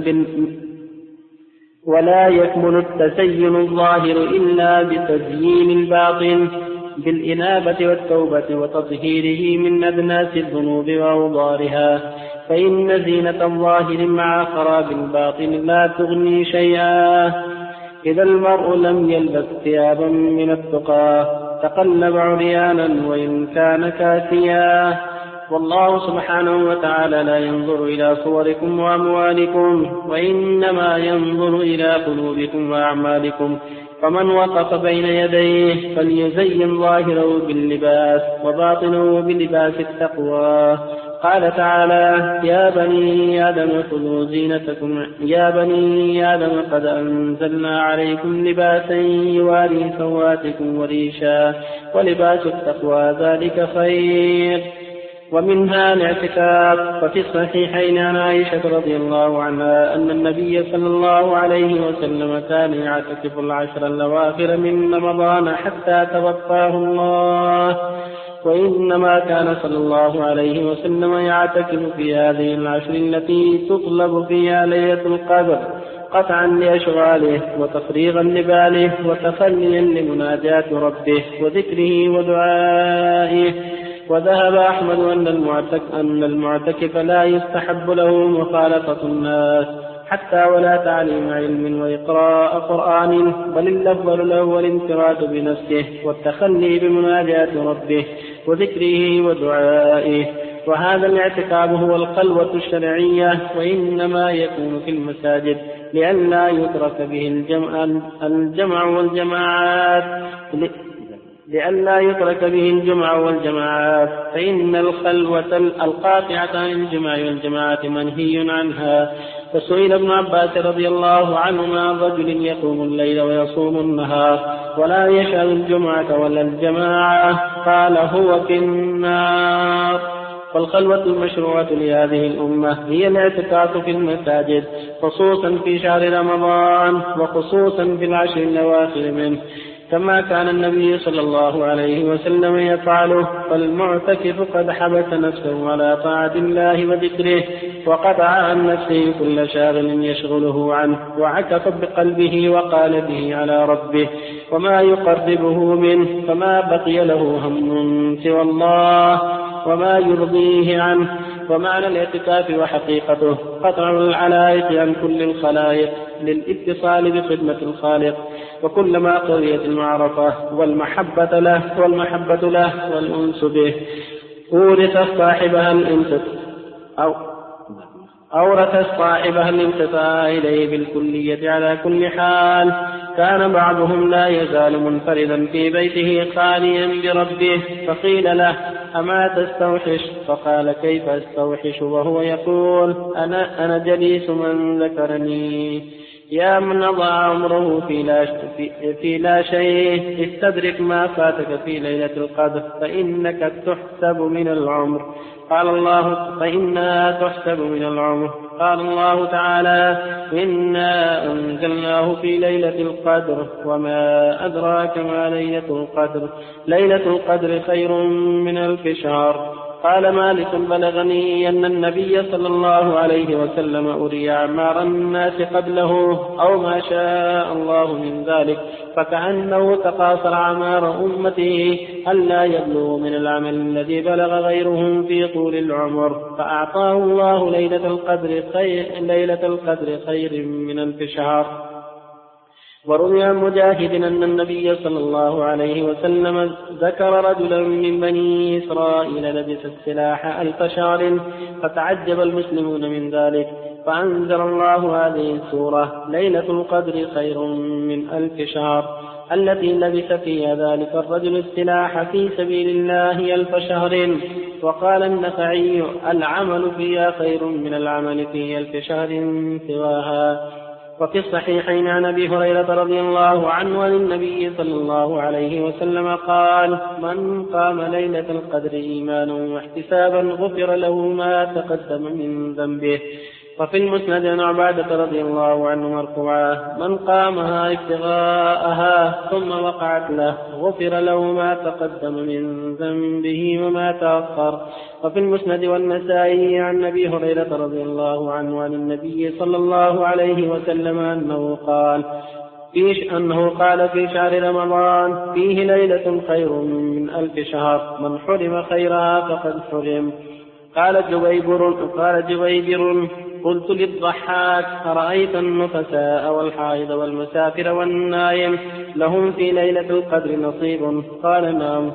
ولا يكمل التزين الظاهر إلا بتزيين الباطن بالإنابة والتوبة وتطهيره من أدناس الذنوب وأوضارها، فإن زينة الظاهر مع خراب الباطن لا تغني شيئا. إذا المرء لم يلبس ثيابا من التقى تقلب عريانا وإن كان كاسيا. والله سبحانه وتعالى لا ينظر إلى صوركم وأموالكم، وإنما ينظر إلى قلوبكم وأعمالكم. فمن وقف بين يديه فليزين ظاهره باللباس وباطنه بلباس التقوى. قال تعالى: يا بني آدم خذوا زينتكم، يا بني آدم قد أنزلنا عليكم لباسا يواري سواتكم وريشا ولباس التقوى ذلك خير. ومنها الاعتكاف. ففي الصحيحين عن عائشة رضي الله عنها أن النبي صلى الله عليه وسلم كان يعتكف العشر الأواخر من رمضان حتى توفاه الله، وإنما كان صلى الله عليه وسلم يعتكف في هذه العشر التي تطلب فيها ليلة القدر قطعا لأشغاله وتفريغا لباله وتخليا لمناجاة ربه وذكره ودعائه. وذهب أحمد أن المعتكف لا يستحب له مخالطة الناس حتى ولا تعليم علم وإقراء قرآن، بل الأفضل له الانفراد بنفسه والتخلي بمناجاة ربه وذكره ودعائه. وهذا الاعتكاف هو الخلوة الشرعية، وإنما يكون في المساجد لئلا يترك به الجمع والجماعات، فإن الخلوة القاطعة عن الجمع والجماعات منهي عنها. فسئل ابن عباس رضي الله عنهما عن رجل يقوم الليل ويصوم النهار ولا يشهد الجمعة ولا الجماعة، قال: هو في النار. والخلوة المشروعة لهذه الأمة هي الاعتكاف في المساجد، خصوصا في شهر رمضان وخصوصا في العشر الأواخر منه، كما كان النبي صلى الله عليه وسلم يفعله. فالمعتكف قد حبس نفسه على طاعة الله وذكره، وقطع عن نفسه كل شاغل يشغله عنه، وعكف بقلبه وقالبه على ربه وما يقربه منه، فما بقي له هم سوى الله وما يرضيه عنه. ومعنى الاعتكاف وحقيقته قطع العلائق عن كل الخلائق للاتصال بخدمة الخالق، وكلما قويت المعرفة والمحبة له والأنس به أورث صاحبها الانتفاع إليه بالكلية على كل حال. كان بعضهم لا يزال منفردا في بيته خاليا بربه، فقيل له: أما تستوحش؟ فقال: كيف أستوحش وهو يقول: أنا جليس من ذكرني. يا من ضاع عمره في لا شيء، استدرك ما فاتك في ليلة القدر فإنك تحسب من العمر. فإنها تحسب من العمر. قال الله تعالى: إنا أنزلناه في ليلة القدر وما أدراك ما ليلة القدر، ليلة القدر خير من 1000 شهر. قال مالك: بلغني أن النبي صلى الله عليه وسلم أري أعمار الناس قبله أو ما شاء الله من ذلك، فكأنه تقاصر أعمار أمته ألا يبلغوا من العمل الذي بلغ غيرهم في طول العمر، فأعطاه الله ليلة القدر خير من 1000 شهر. وروي عن مجاهد أن النبي صلى الله عليه وسلم ذكر رجلا من بني إسرائيل لبس السلاح 1000 شهر، فتعجب المسلمون من ذلك، فأنزل الله هذه السورة: ليلة القدر خير من 1000 شهر، التي لبس فيها ذلك الرجل السلاح في سبيل الله 1000 شهر. وقال النخعي: العمل فيها خير من العمل في 1000 شهر سواها. وفي الصحيحين عن أبي هريرة رضي الله عنه عن النبي صلى الله عليه وسلم قال: من قام ليلة القدر إيمانا واحتسابا غفر له ما تقدم من ذنبه. وفي المسند عن عبادة رضي الله عنه مرفوعا: من قامها ابتغاءها ثم وقعت له غفر له ما تقدم من ذنبه وما تأخر. وفي المسند والنسائي عن أبي هريرة رضي الله عنه عن النبي صلى الله عليه وسلم أنه قال في شهر رمضان: فيه ليلة خير من 1000 شهر، من حرم خيرها فقد حرم. قال جبير: قلت للضحاك: أرأيت النفساء والحائض والمسافر والنائم لهم في ليلة القدر نصيب؟ قال: نعم،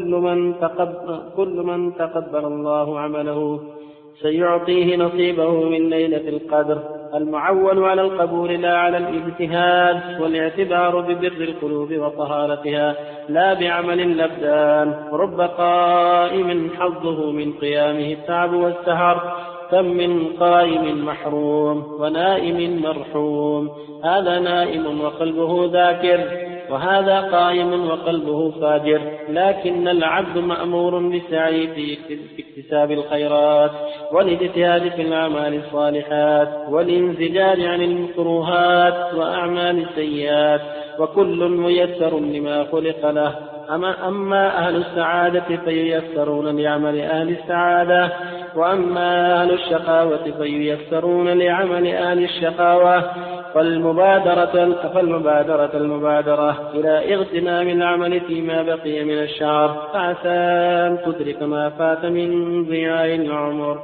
كل من تقبل الله عمله سيعطيه نصيبه من ليلة القدر. المعول على القبول لا على الاجتهاد، والاعتبار ببر القلوب وطهارتها لا بعمل الأبدان. رب قائم حظه من قيامه التعب والسهر، كم من قائم محروم ونائم مرحوم. هذا نائم وقلبه ذاكر، وهذا قائم وقلبه فاجر. لكن العبد مأمور بالسعي في اكتساب الخيرات والاجتهاد في الأعمال الصالحات والانزجار عن المكروهات وأعمال السيئات، وكل ميسر لما خلق له. أما أهل السعادة فييسرون لعمل أهل السعادة، وأما أهل الشقاوة فييسرون لعمل أهل الشقاوة. فالمبادرة إلى اغتنام العمل فيما بقي من الشهر، فعسى أن تدرك ما فات من ضياع العمر.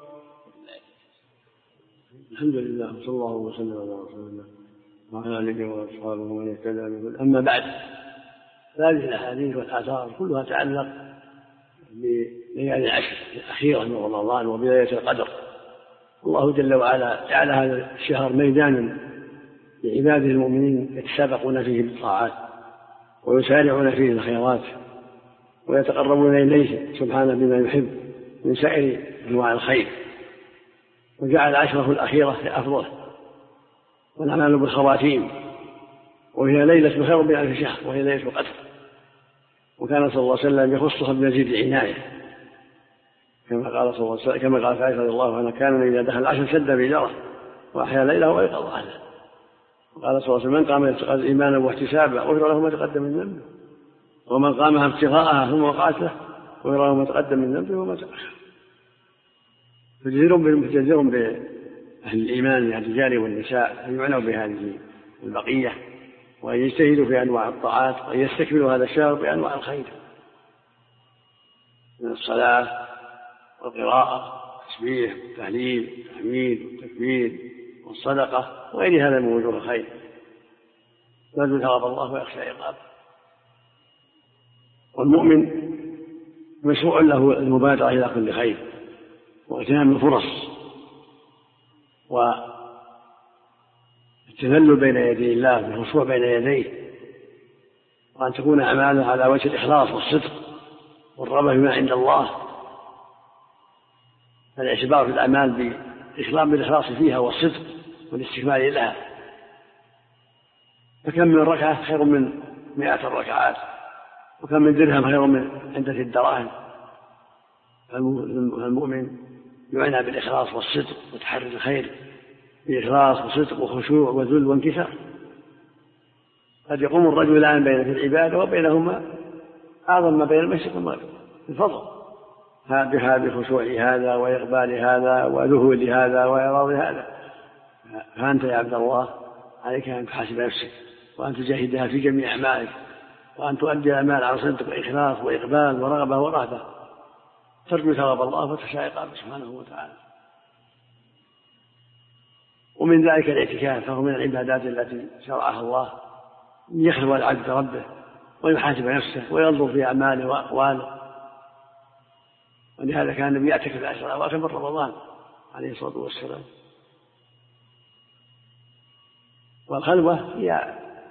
الحمد لله، صلى الله وسلم على رسول الله وعلى آله وأصحابه ومن اهتدى به. أما بعد، هذه الأحاديث والآثار كلها تعلق بليالي العشر الأخيرة من رمضان وبليلة القدر. الله جل وعلا جعل هذا الشهر ميدانا لعباده المؤمنين يتسابقون فيه بالطاعات ويسارعون فيه الخيرات ويتقربون إليه سبحانه بما يحب من سائر أنواع الخير، وجعل عشره الأخيرة أفضل والأعمال بالخواتيم، وهي ليلة خير من 1000 شهر، وهي ليلة القدر. وكان صلى الله عليه وسلم يخصها بمزيد العناية، كما قال عائشة رضي الله عنها: كان إذا دخل العشر شد بجره وأحيا ليله وأيقظ أهله. وقال صلى الله عليه وسلم: من قام يتقد إيمانا واحتسابا غفر له ما تقدم من ذنبه، ومن قامها ابتغاءها ثم وقعت له غفر له ما تقدم من ذنبه وما تأخر. فجدير بأهل الإيمان من الرجال والنساء أن يعنوا بهذه البقية، وأن يجتهدوا في أنواع الطاعات، وأن يستكملوا هذا الشهر بأنواع الخير من الصلاة والقراءة والتسبيح والتهليل والتحميد والتكبير والصدقة وغير هذا من وجوه الخير، يرجو ثواب الله ويخشى عقابه. والمؤمن مشروع له المبادرة إلى كل خير واغتنام الفرص والتذلل بين يدي الله والخشوع بين يديه، وأن تكون أعماله على وجه الإخلاص والصدق والرغبة بما عند الله. فالاعتبار في الأعمال بالإخلاص فيها والصدق والاستكمال لها. فكم من ركعة خير من 100 ركعات، وكم من درهم خير من 100 الدراهم. فالمؤمن يعنى بالإخلاص والصدق وتحري الخير بإخلاص وصدق وخشوع وذل وانكسار. قد يقوم الرجلان بين في العبادة وبينهما أعظم ما بين المشرق والمغرب الفضل، بخشوع هذا وإقبال هذا وذهول هذا وإعراض هذا. فأنت يا عبد الله عليك أن تحاسب نفسك، وأن تجاهدها في جميع أعمالك، وأن تؤدي الأعمال على صدق وإخلاص وإقبال ورغبة ورهبة، ترجو ثواب الله وتخشى عقابه سبحانه وتعالى. ومن ذلك الاعتكاف، فهو من العبادات التي شرعها الله يخلو العبد ربه ويحاسب نفسه وينظر في أعماله وأقواله. ولهذا كان النبي يعتكف 10 أواخر من رمضان عليه الصلاة والسلام. والخلوة هي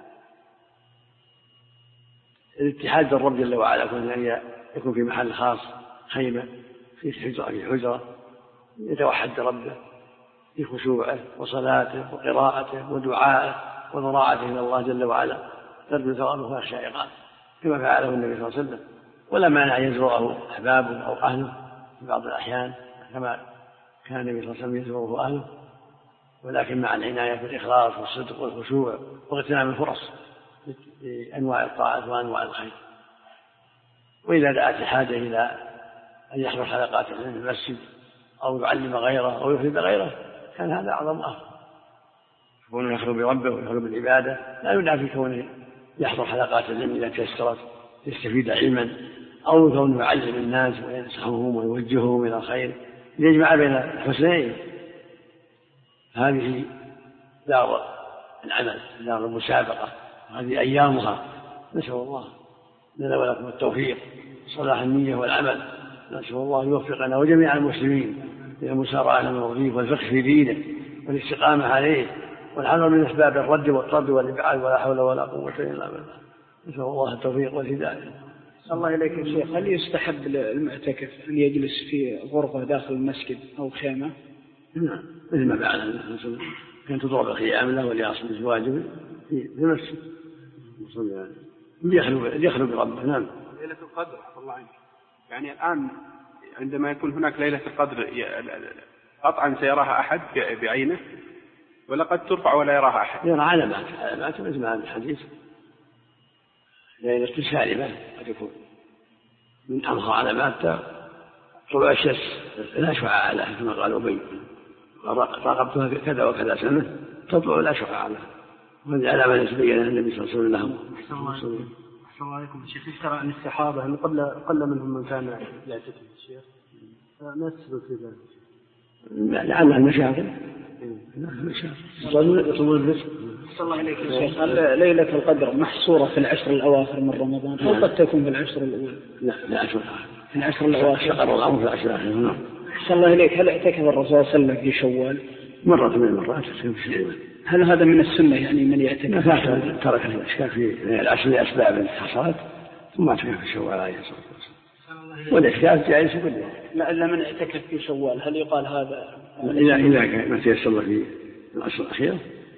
الاتحاد بالرب جل وعلا، أن يكون في محل خاص، خيمة في حجرة يتوحد ربه، في خشوعه وصلاته وقراءته ودعائه وضراعته إلى الله جل وعلا ترجو ثوابه ويخشى عقابه كما فعله النبي صلى الله عليه وسلم. ولا مانع أن يزوره أحبابه أو أهله في بعض الأحيان كما كان النبي صلى الله عليه وسلم يزوره أهله، ولكن مع العناية بالإخلاص والصدق والخشوع واغتنام الفرص بأنواع الطاعات وأنواع الخير. وإذا دعت الحاجة إلى أن يحضر حلقات في المسجد أو يعلم غيره أو يفيد غيره كان هذا أعظم أمر، يكون يخلو بربه ويخلو بالعبادة، لا يدعى في كونه يحضر حلقات العلم إذا تيسرت يستفيد علما، أو كونه يعلم الناس وينصحهم ويوجههم إلى الخير ليجمع بين الحسنين. هذه دار العمل، دار المسابقة، هذه أيامها. نسأل الله لنا ولكم التوفيق صلاح النية والعمل. نسأل الله يوفقنا وجميع المسلمين إلى المسارعة الموظيف والفقه في دينه والاستقامة عليه والحذر من أسباب الرد والطرد والإبعاد ولا حول ولا قوة إلا بالله. نسأل الله التوفيق والهداية. الله إليك يا شيخ، هل يستحب المعتكف أن يجلس في غرفة داخل المسجد أو خيمة؟ نعم، مثل ما فعل كان تضرب الخيام له وليصل الواجب في المسجد يخلو بربه. نعم. ليلة القدر عفى الله عنك، يعني الآن عندما يكون هناك ليلة القدر قطعا سيراها أحد بعينه ولا قد ترفع ولا يراها أحد؟ يرى علامات مثل هذا الحديث، ليلة سالمة قد يكون من أمر علامات طلوع الشمس لا شعاع لها كما قال أبي، راقبتها كذا وكذا سنة تطلع لا شعاع لها، وهذه علامة نسبية النبي صلى الله عليه وسلم لهم. أحسن الله عليكم الشيخ. يشترى عن الصحابة أن قل منهم من كان يعتكف الشيخ، ما السبب في ذلك؟ لعلها المشاغل. طول الرزق. صلى الله عليك يا شيخ، ليلة القدر محصورة في العشر الأواخر من رمضان أو قد تكون في العشر الأول؟ لا في العشر الأواخر. استقر الأمر في العشر الأواخر. صلى الله عليك، هل اعتكف الرسول صلى الله عليه وسلم في شوال؟ مرة من المرات. هل هذا من السنة يعني من يعتكف؟ ترك الإشكال في العشر لأسباب حصلت ثم اعتكف في شوال عليه الصلاة والسلام، والإشكال جائز كله. لا إلا من اعتكف في شوال، هل يقال هذا؟ إذا كان ما تيسر له في العشر الأخير.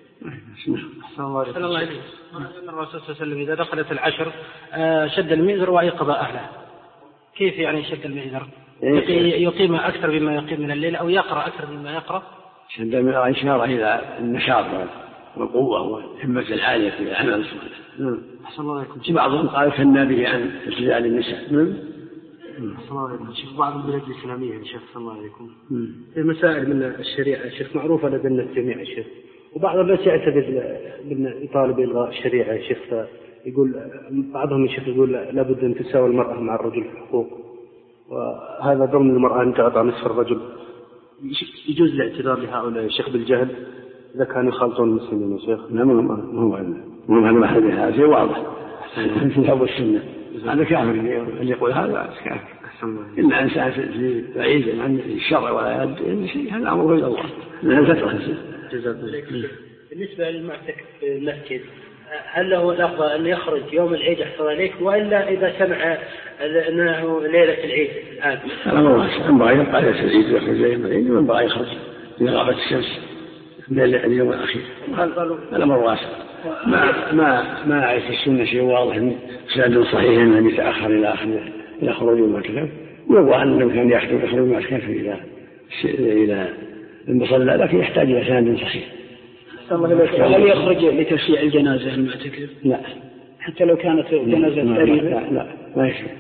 أحسن الله عليك. أن الرسول صلى الله عليه وسلم إذا دخلت العشر شد المئزر وأيقظ أهله، كيف يعني شد المئزر؟ يقيم أكثر مما يقيم من الليل أو يقرأ أكثر مما يقرأ؟ شد المئزر إشارة إلى النشاط والقوة والهمة العالية في العمل الصالح. أحسن الله عليكم. بعضهم قال كنا به عن ارتجال النساء. أحسن الله عليكم. شيخ، بعض البلاد الإسلامية يا شيخ أحسن الله عليكم في مسائل من الشريعة يا شيخ معروفة لدى الجميع يا شيخ، وبعض الناس يعتقد يطالب إلغاء الشريعة يا شيخ، يقول بعضهم يا شيخ يقول لابد أن تساوي المرأة مع الرجل في الحقوق، وهذا ضمن المرأة أن تعطى نصف الرجل. يجوز الاعتذار لهؤلاء يا شيخ بالجهل إذا كانوا يخالطون المسلمين يا شيخ؟ لا مو هذا محل هذا شيء واضح في أبو السنة، هذا كافر اللي يقول هذا كافر. إلا إنسان في بعيد عن الشرع ولا يد شيء هذا أمره إلى الله لا تترك. بالنسبة للمعتكف في المسجد، هل له الأفضل أن يخرج يوم العيد أحسن عليك، وإلا إذا سمع أنه ليلة العيد الآن؟ ينبغي يبقى ليلة العيد ويخرج يوم العيد، وينبغي يخرج إذا غابت الشمس اليوم الأخير. الأمر واسع. ما أعرف السنة شيء واضح سند صحيح أن يتأخر إلى خروج المعتكف، ويبغى أنه كان يخرج المعتكف إلى المصلى، لكن يحتاج إلى سند صحيح. هل يخرج لتشييع الجنازة المعتكف؟ لا، حتى لو كانت جنازة قريبة؟ لا ما يشفع.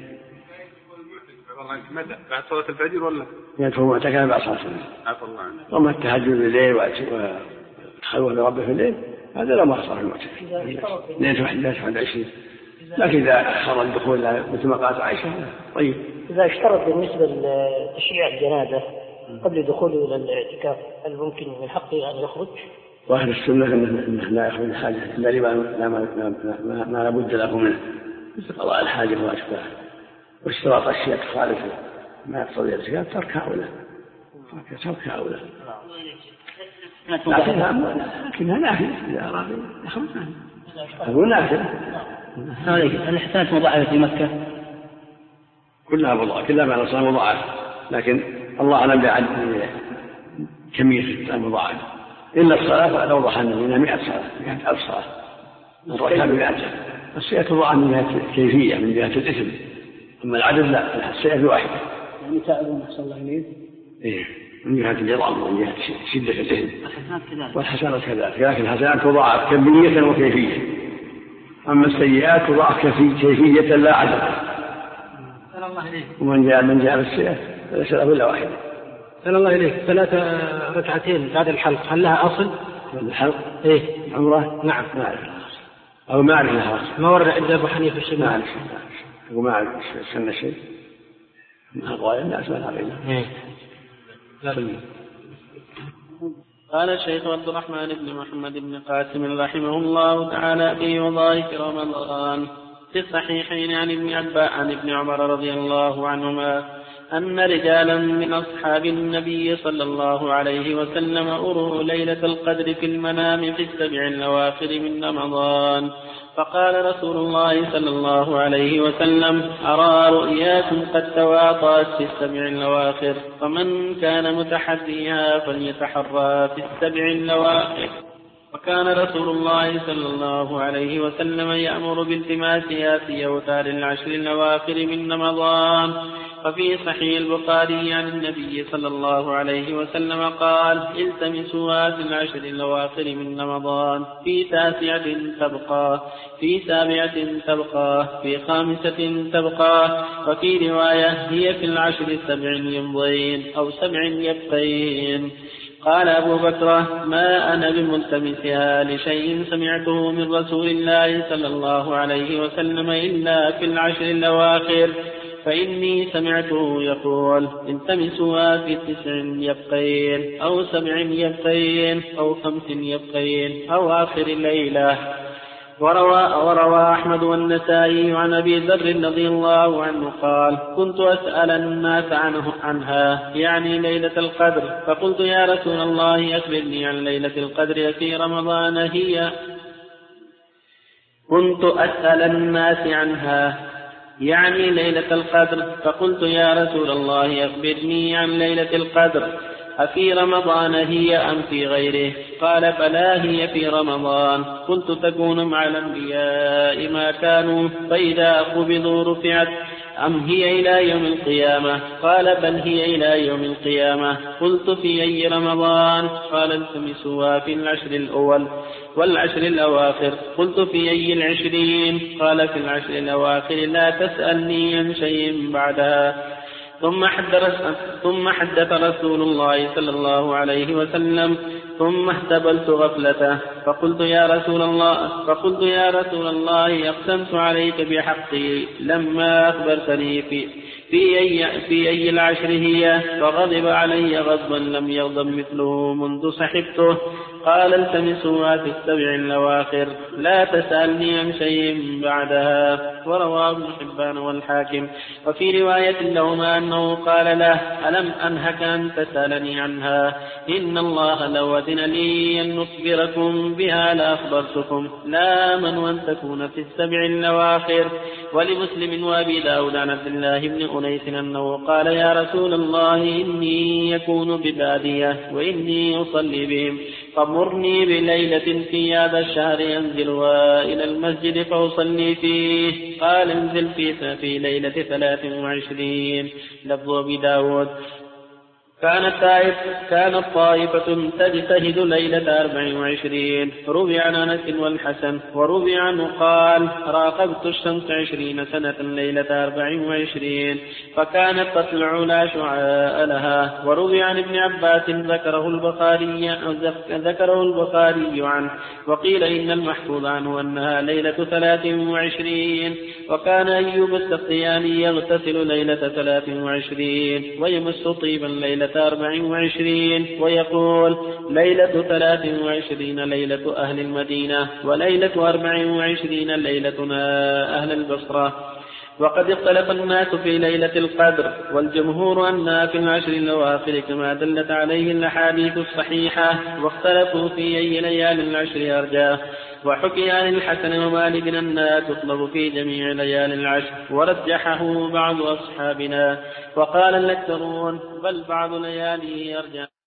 متى بعد صلاة الفجر ولا؟ يدخل معتكف بعد صلاة الفجر. عفى الله عنك. وما التهجد بالليل وتخلوه لربه في الليل هذا لا ما صار المعتكف. ليلة 21، لكن إذا خرج الدخول مثل ما قالت عائشة طيب. إذا اشترط بالنسبة لتشييع الجنازة قبل دخوله إلى الاعتكاف، هل ممكن من حقه أن يخرج؟ وأهل السنة أنه لا يخرج الحاجة إلا لما ما لابد له منه، مثل قضاء الحاجة وأشباهه، واشتراط أشياء تخالف ما يقتضي الاعتكاف تركها أولى. لكنها نافلة إذا أراد يخرج أقول نافلة. الحسنات مضاعفة في مكة كلها مضاعفة، كلها معنى صار مضاعف، لكن الله أعلم كمية المضاعفة، إلا الصلاة فقد أوضح أن منها 100 صلاة 100,000 صلاة الركعة ب100. السيئة تضاعف من جهة الكيفية من جهة الإثم، أما العدد لا، السيئة بواحدة. يعني تأذن أحسن الله إليك. إيه، من جهة العظام ومن جهة شدة الإثم. والحسنات كذلك، لكن الحسنات تضاعف كمية وكيفية، أما السيئات تضاعف كيفية لا عدد. ومن جاء بالسيئة فليس له إلا واحدة. سأل الله إليك 3 ركعتين بعد الحلق هل لها أصل؟ الحلق؟ إيه عمره؟ نعم. ما أعرف أو ما أعرف لها أصل. ما ورد عند أبو حنيفة الشيء؟ ما أعرف وما أعرف سنة شيء. ما قال الناس ما نعرف. قال الشيخ عبد الرحمن بن محمد بن قاسم رحمه الله تعالى في وظائف رمضان في الصحيحين عن ابن عمر رضي الله عنهما أن رجالا من أصحاب النبي صلى الله عليه وسلم أروا ليلة القدر في المنام في 7 الأواخر من رمضان، فقال رسول الله صلى الله عليه وسلم: أرى رؤياكم قد تواطأت في 7 الأواخر، فمن كان متحريها فليتحرى في 7 الأواخر. وكان رسول الله صلى الله عليه وسلم يأمر بالتماسها في أوتار 10 الأواخر من رمضان. وفي صحيح البخاري عن النبي صلى الله عليه وسلم قال: التمسوها في 10 الأواخر من رمضان، في 9 تبقى، في 7 تبقى، في 5 تبقى، وفي رواية هي في 10 7 يمضين أو 7 يبقين. قال أبو بكر: ما أنا بملتمسها لشيء سمعته من رسول الله صلى الله عليه وسلم إلا في 10 الأواخر، فإني سمعته يقول: التمسوها في 9 يبقين أو 7 يبقين أو 5 يبقين أو آخر الليلة. وروى أحمد والنسائي عن أبي ذر رضي الله عنه قال: كنت أسأل الناس عنها يعني ليلة القدر، فقلت: يا رسول الله أخبرني عن ليلة القدر في رمضان هي. كنت أسأل الناس عنها يعني ليلة القدر، فقلت: يا رسول الله أخبرني عن ليلة القدر أفي رمضان هي أم في غيره؟ قال: بلى هي في رمضان. قلت: تكون مع الأنبياء ما كانوا فإذا قبضوا رفعت أم هي إلى يوم القيامة؟ قال: بل هي إلى يوم القيامة. قلت: في أي رمضان؟ قال: التمسوها في 10 الأول وال10 الأواخر. قلت: في أي 20؟ قال: في 10 الأواخر، لا تسألني عن شيء بعدها. ثم حدث رسول الله صلى الله عليه وسلم: ثم احتبلت غفلته، فقلت: يا رسول الله أقسمت عليك بحقي لما أخبرتني في أي 10 هي؟ فغضب علي غضبا لم يغضب مثله منذ صحبته. قال: التمسوها في 7 الأواخر، لا تسألني عن شيء بعدها. ورواه ابن حبان والحاكم. وفي رواية لهما أنه قال له: ألم أنهك أن تسألني عنها؟ إن الله لو أذن لي أن نخبركم بها لأخبرتكم، لا آمن أن تكون في 7 الأواخر. ولمسلم وأبي داود عن عبد الله بن أنيس أنه قال: يا رسول الله إني يكون ببادية وإني أصلي بهم، فمرني بليلة في هذا الشهر أنزلها إلى المسجد فأصلي فيه. قال: انزل في ليلة 23. لفظ أبي داود. كانت طائفة تجتهد ليلة 24. روي عن أنس والحسن. وروي عنه قال: راقبت الشمس 20 سنة ليلة 24، فكانت تطلع لا شعاء لها. وروي عن ابن عباس ذكره البخاري عنه، وقيل إن المحفوظ عنه أنها ليلة 23. وكان أيوب السختياني يغتسل ليلة 23 ويمس طيبا ليلة 24، ويقول: ليلة 23 ليلة أهل المدينة، وليلة 24 ليلتنا أهل البصرة. وقد اختلف الناس في ليلة القدر، والجمهور أنها في 10 الأواخر كما دلت عليه الأحاديث الصحيحة، واختلفوا في أي ليالي 10 أرجاه. وحكي عن الحسن ومالك أنها تطلب في جميع ليالي 10، ورجحه بعض أصحابنا، وقال الأكثرون بل بعض لياليه أرجاه.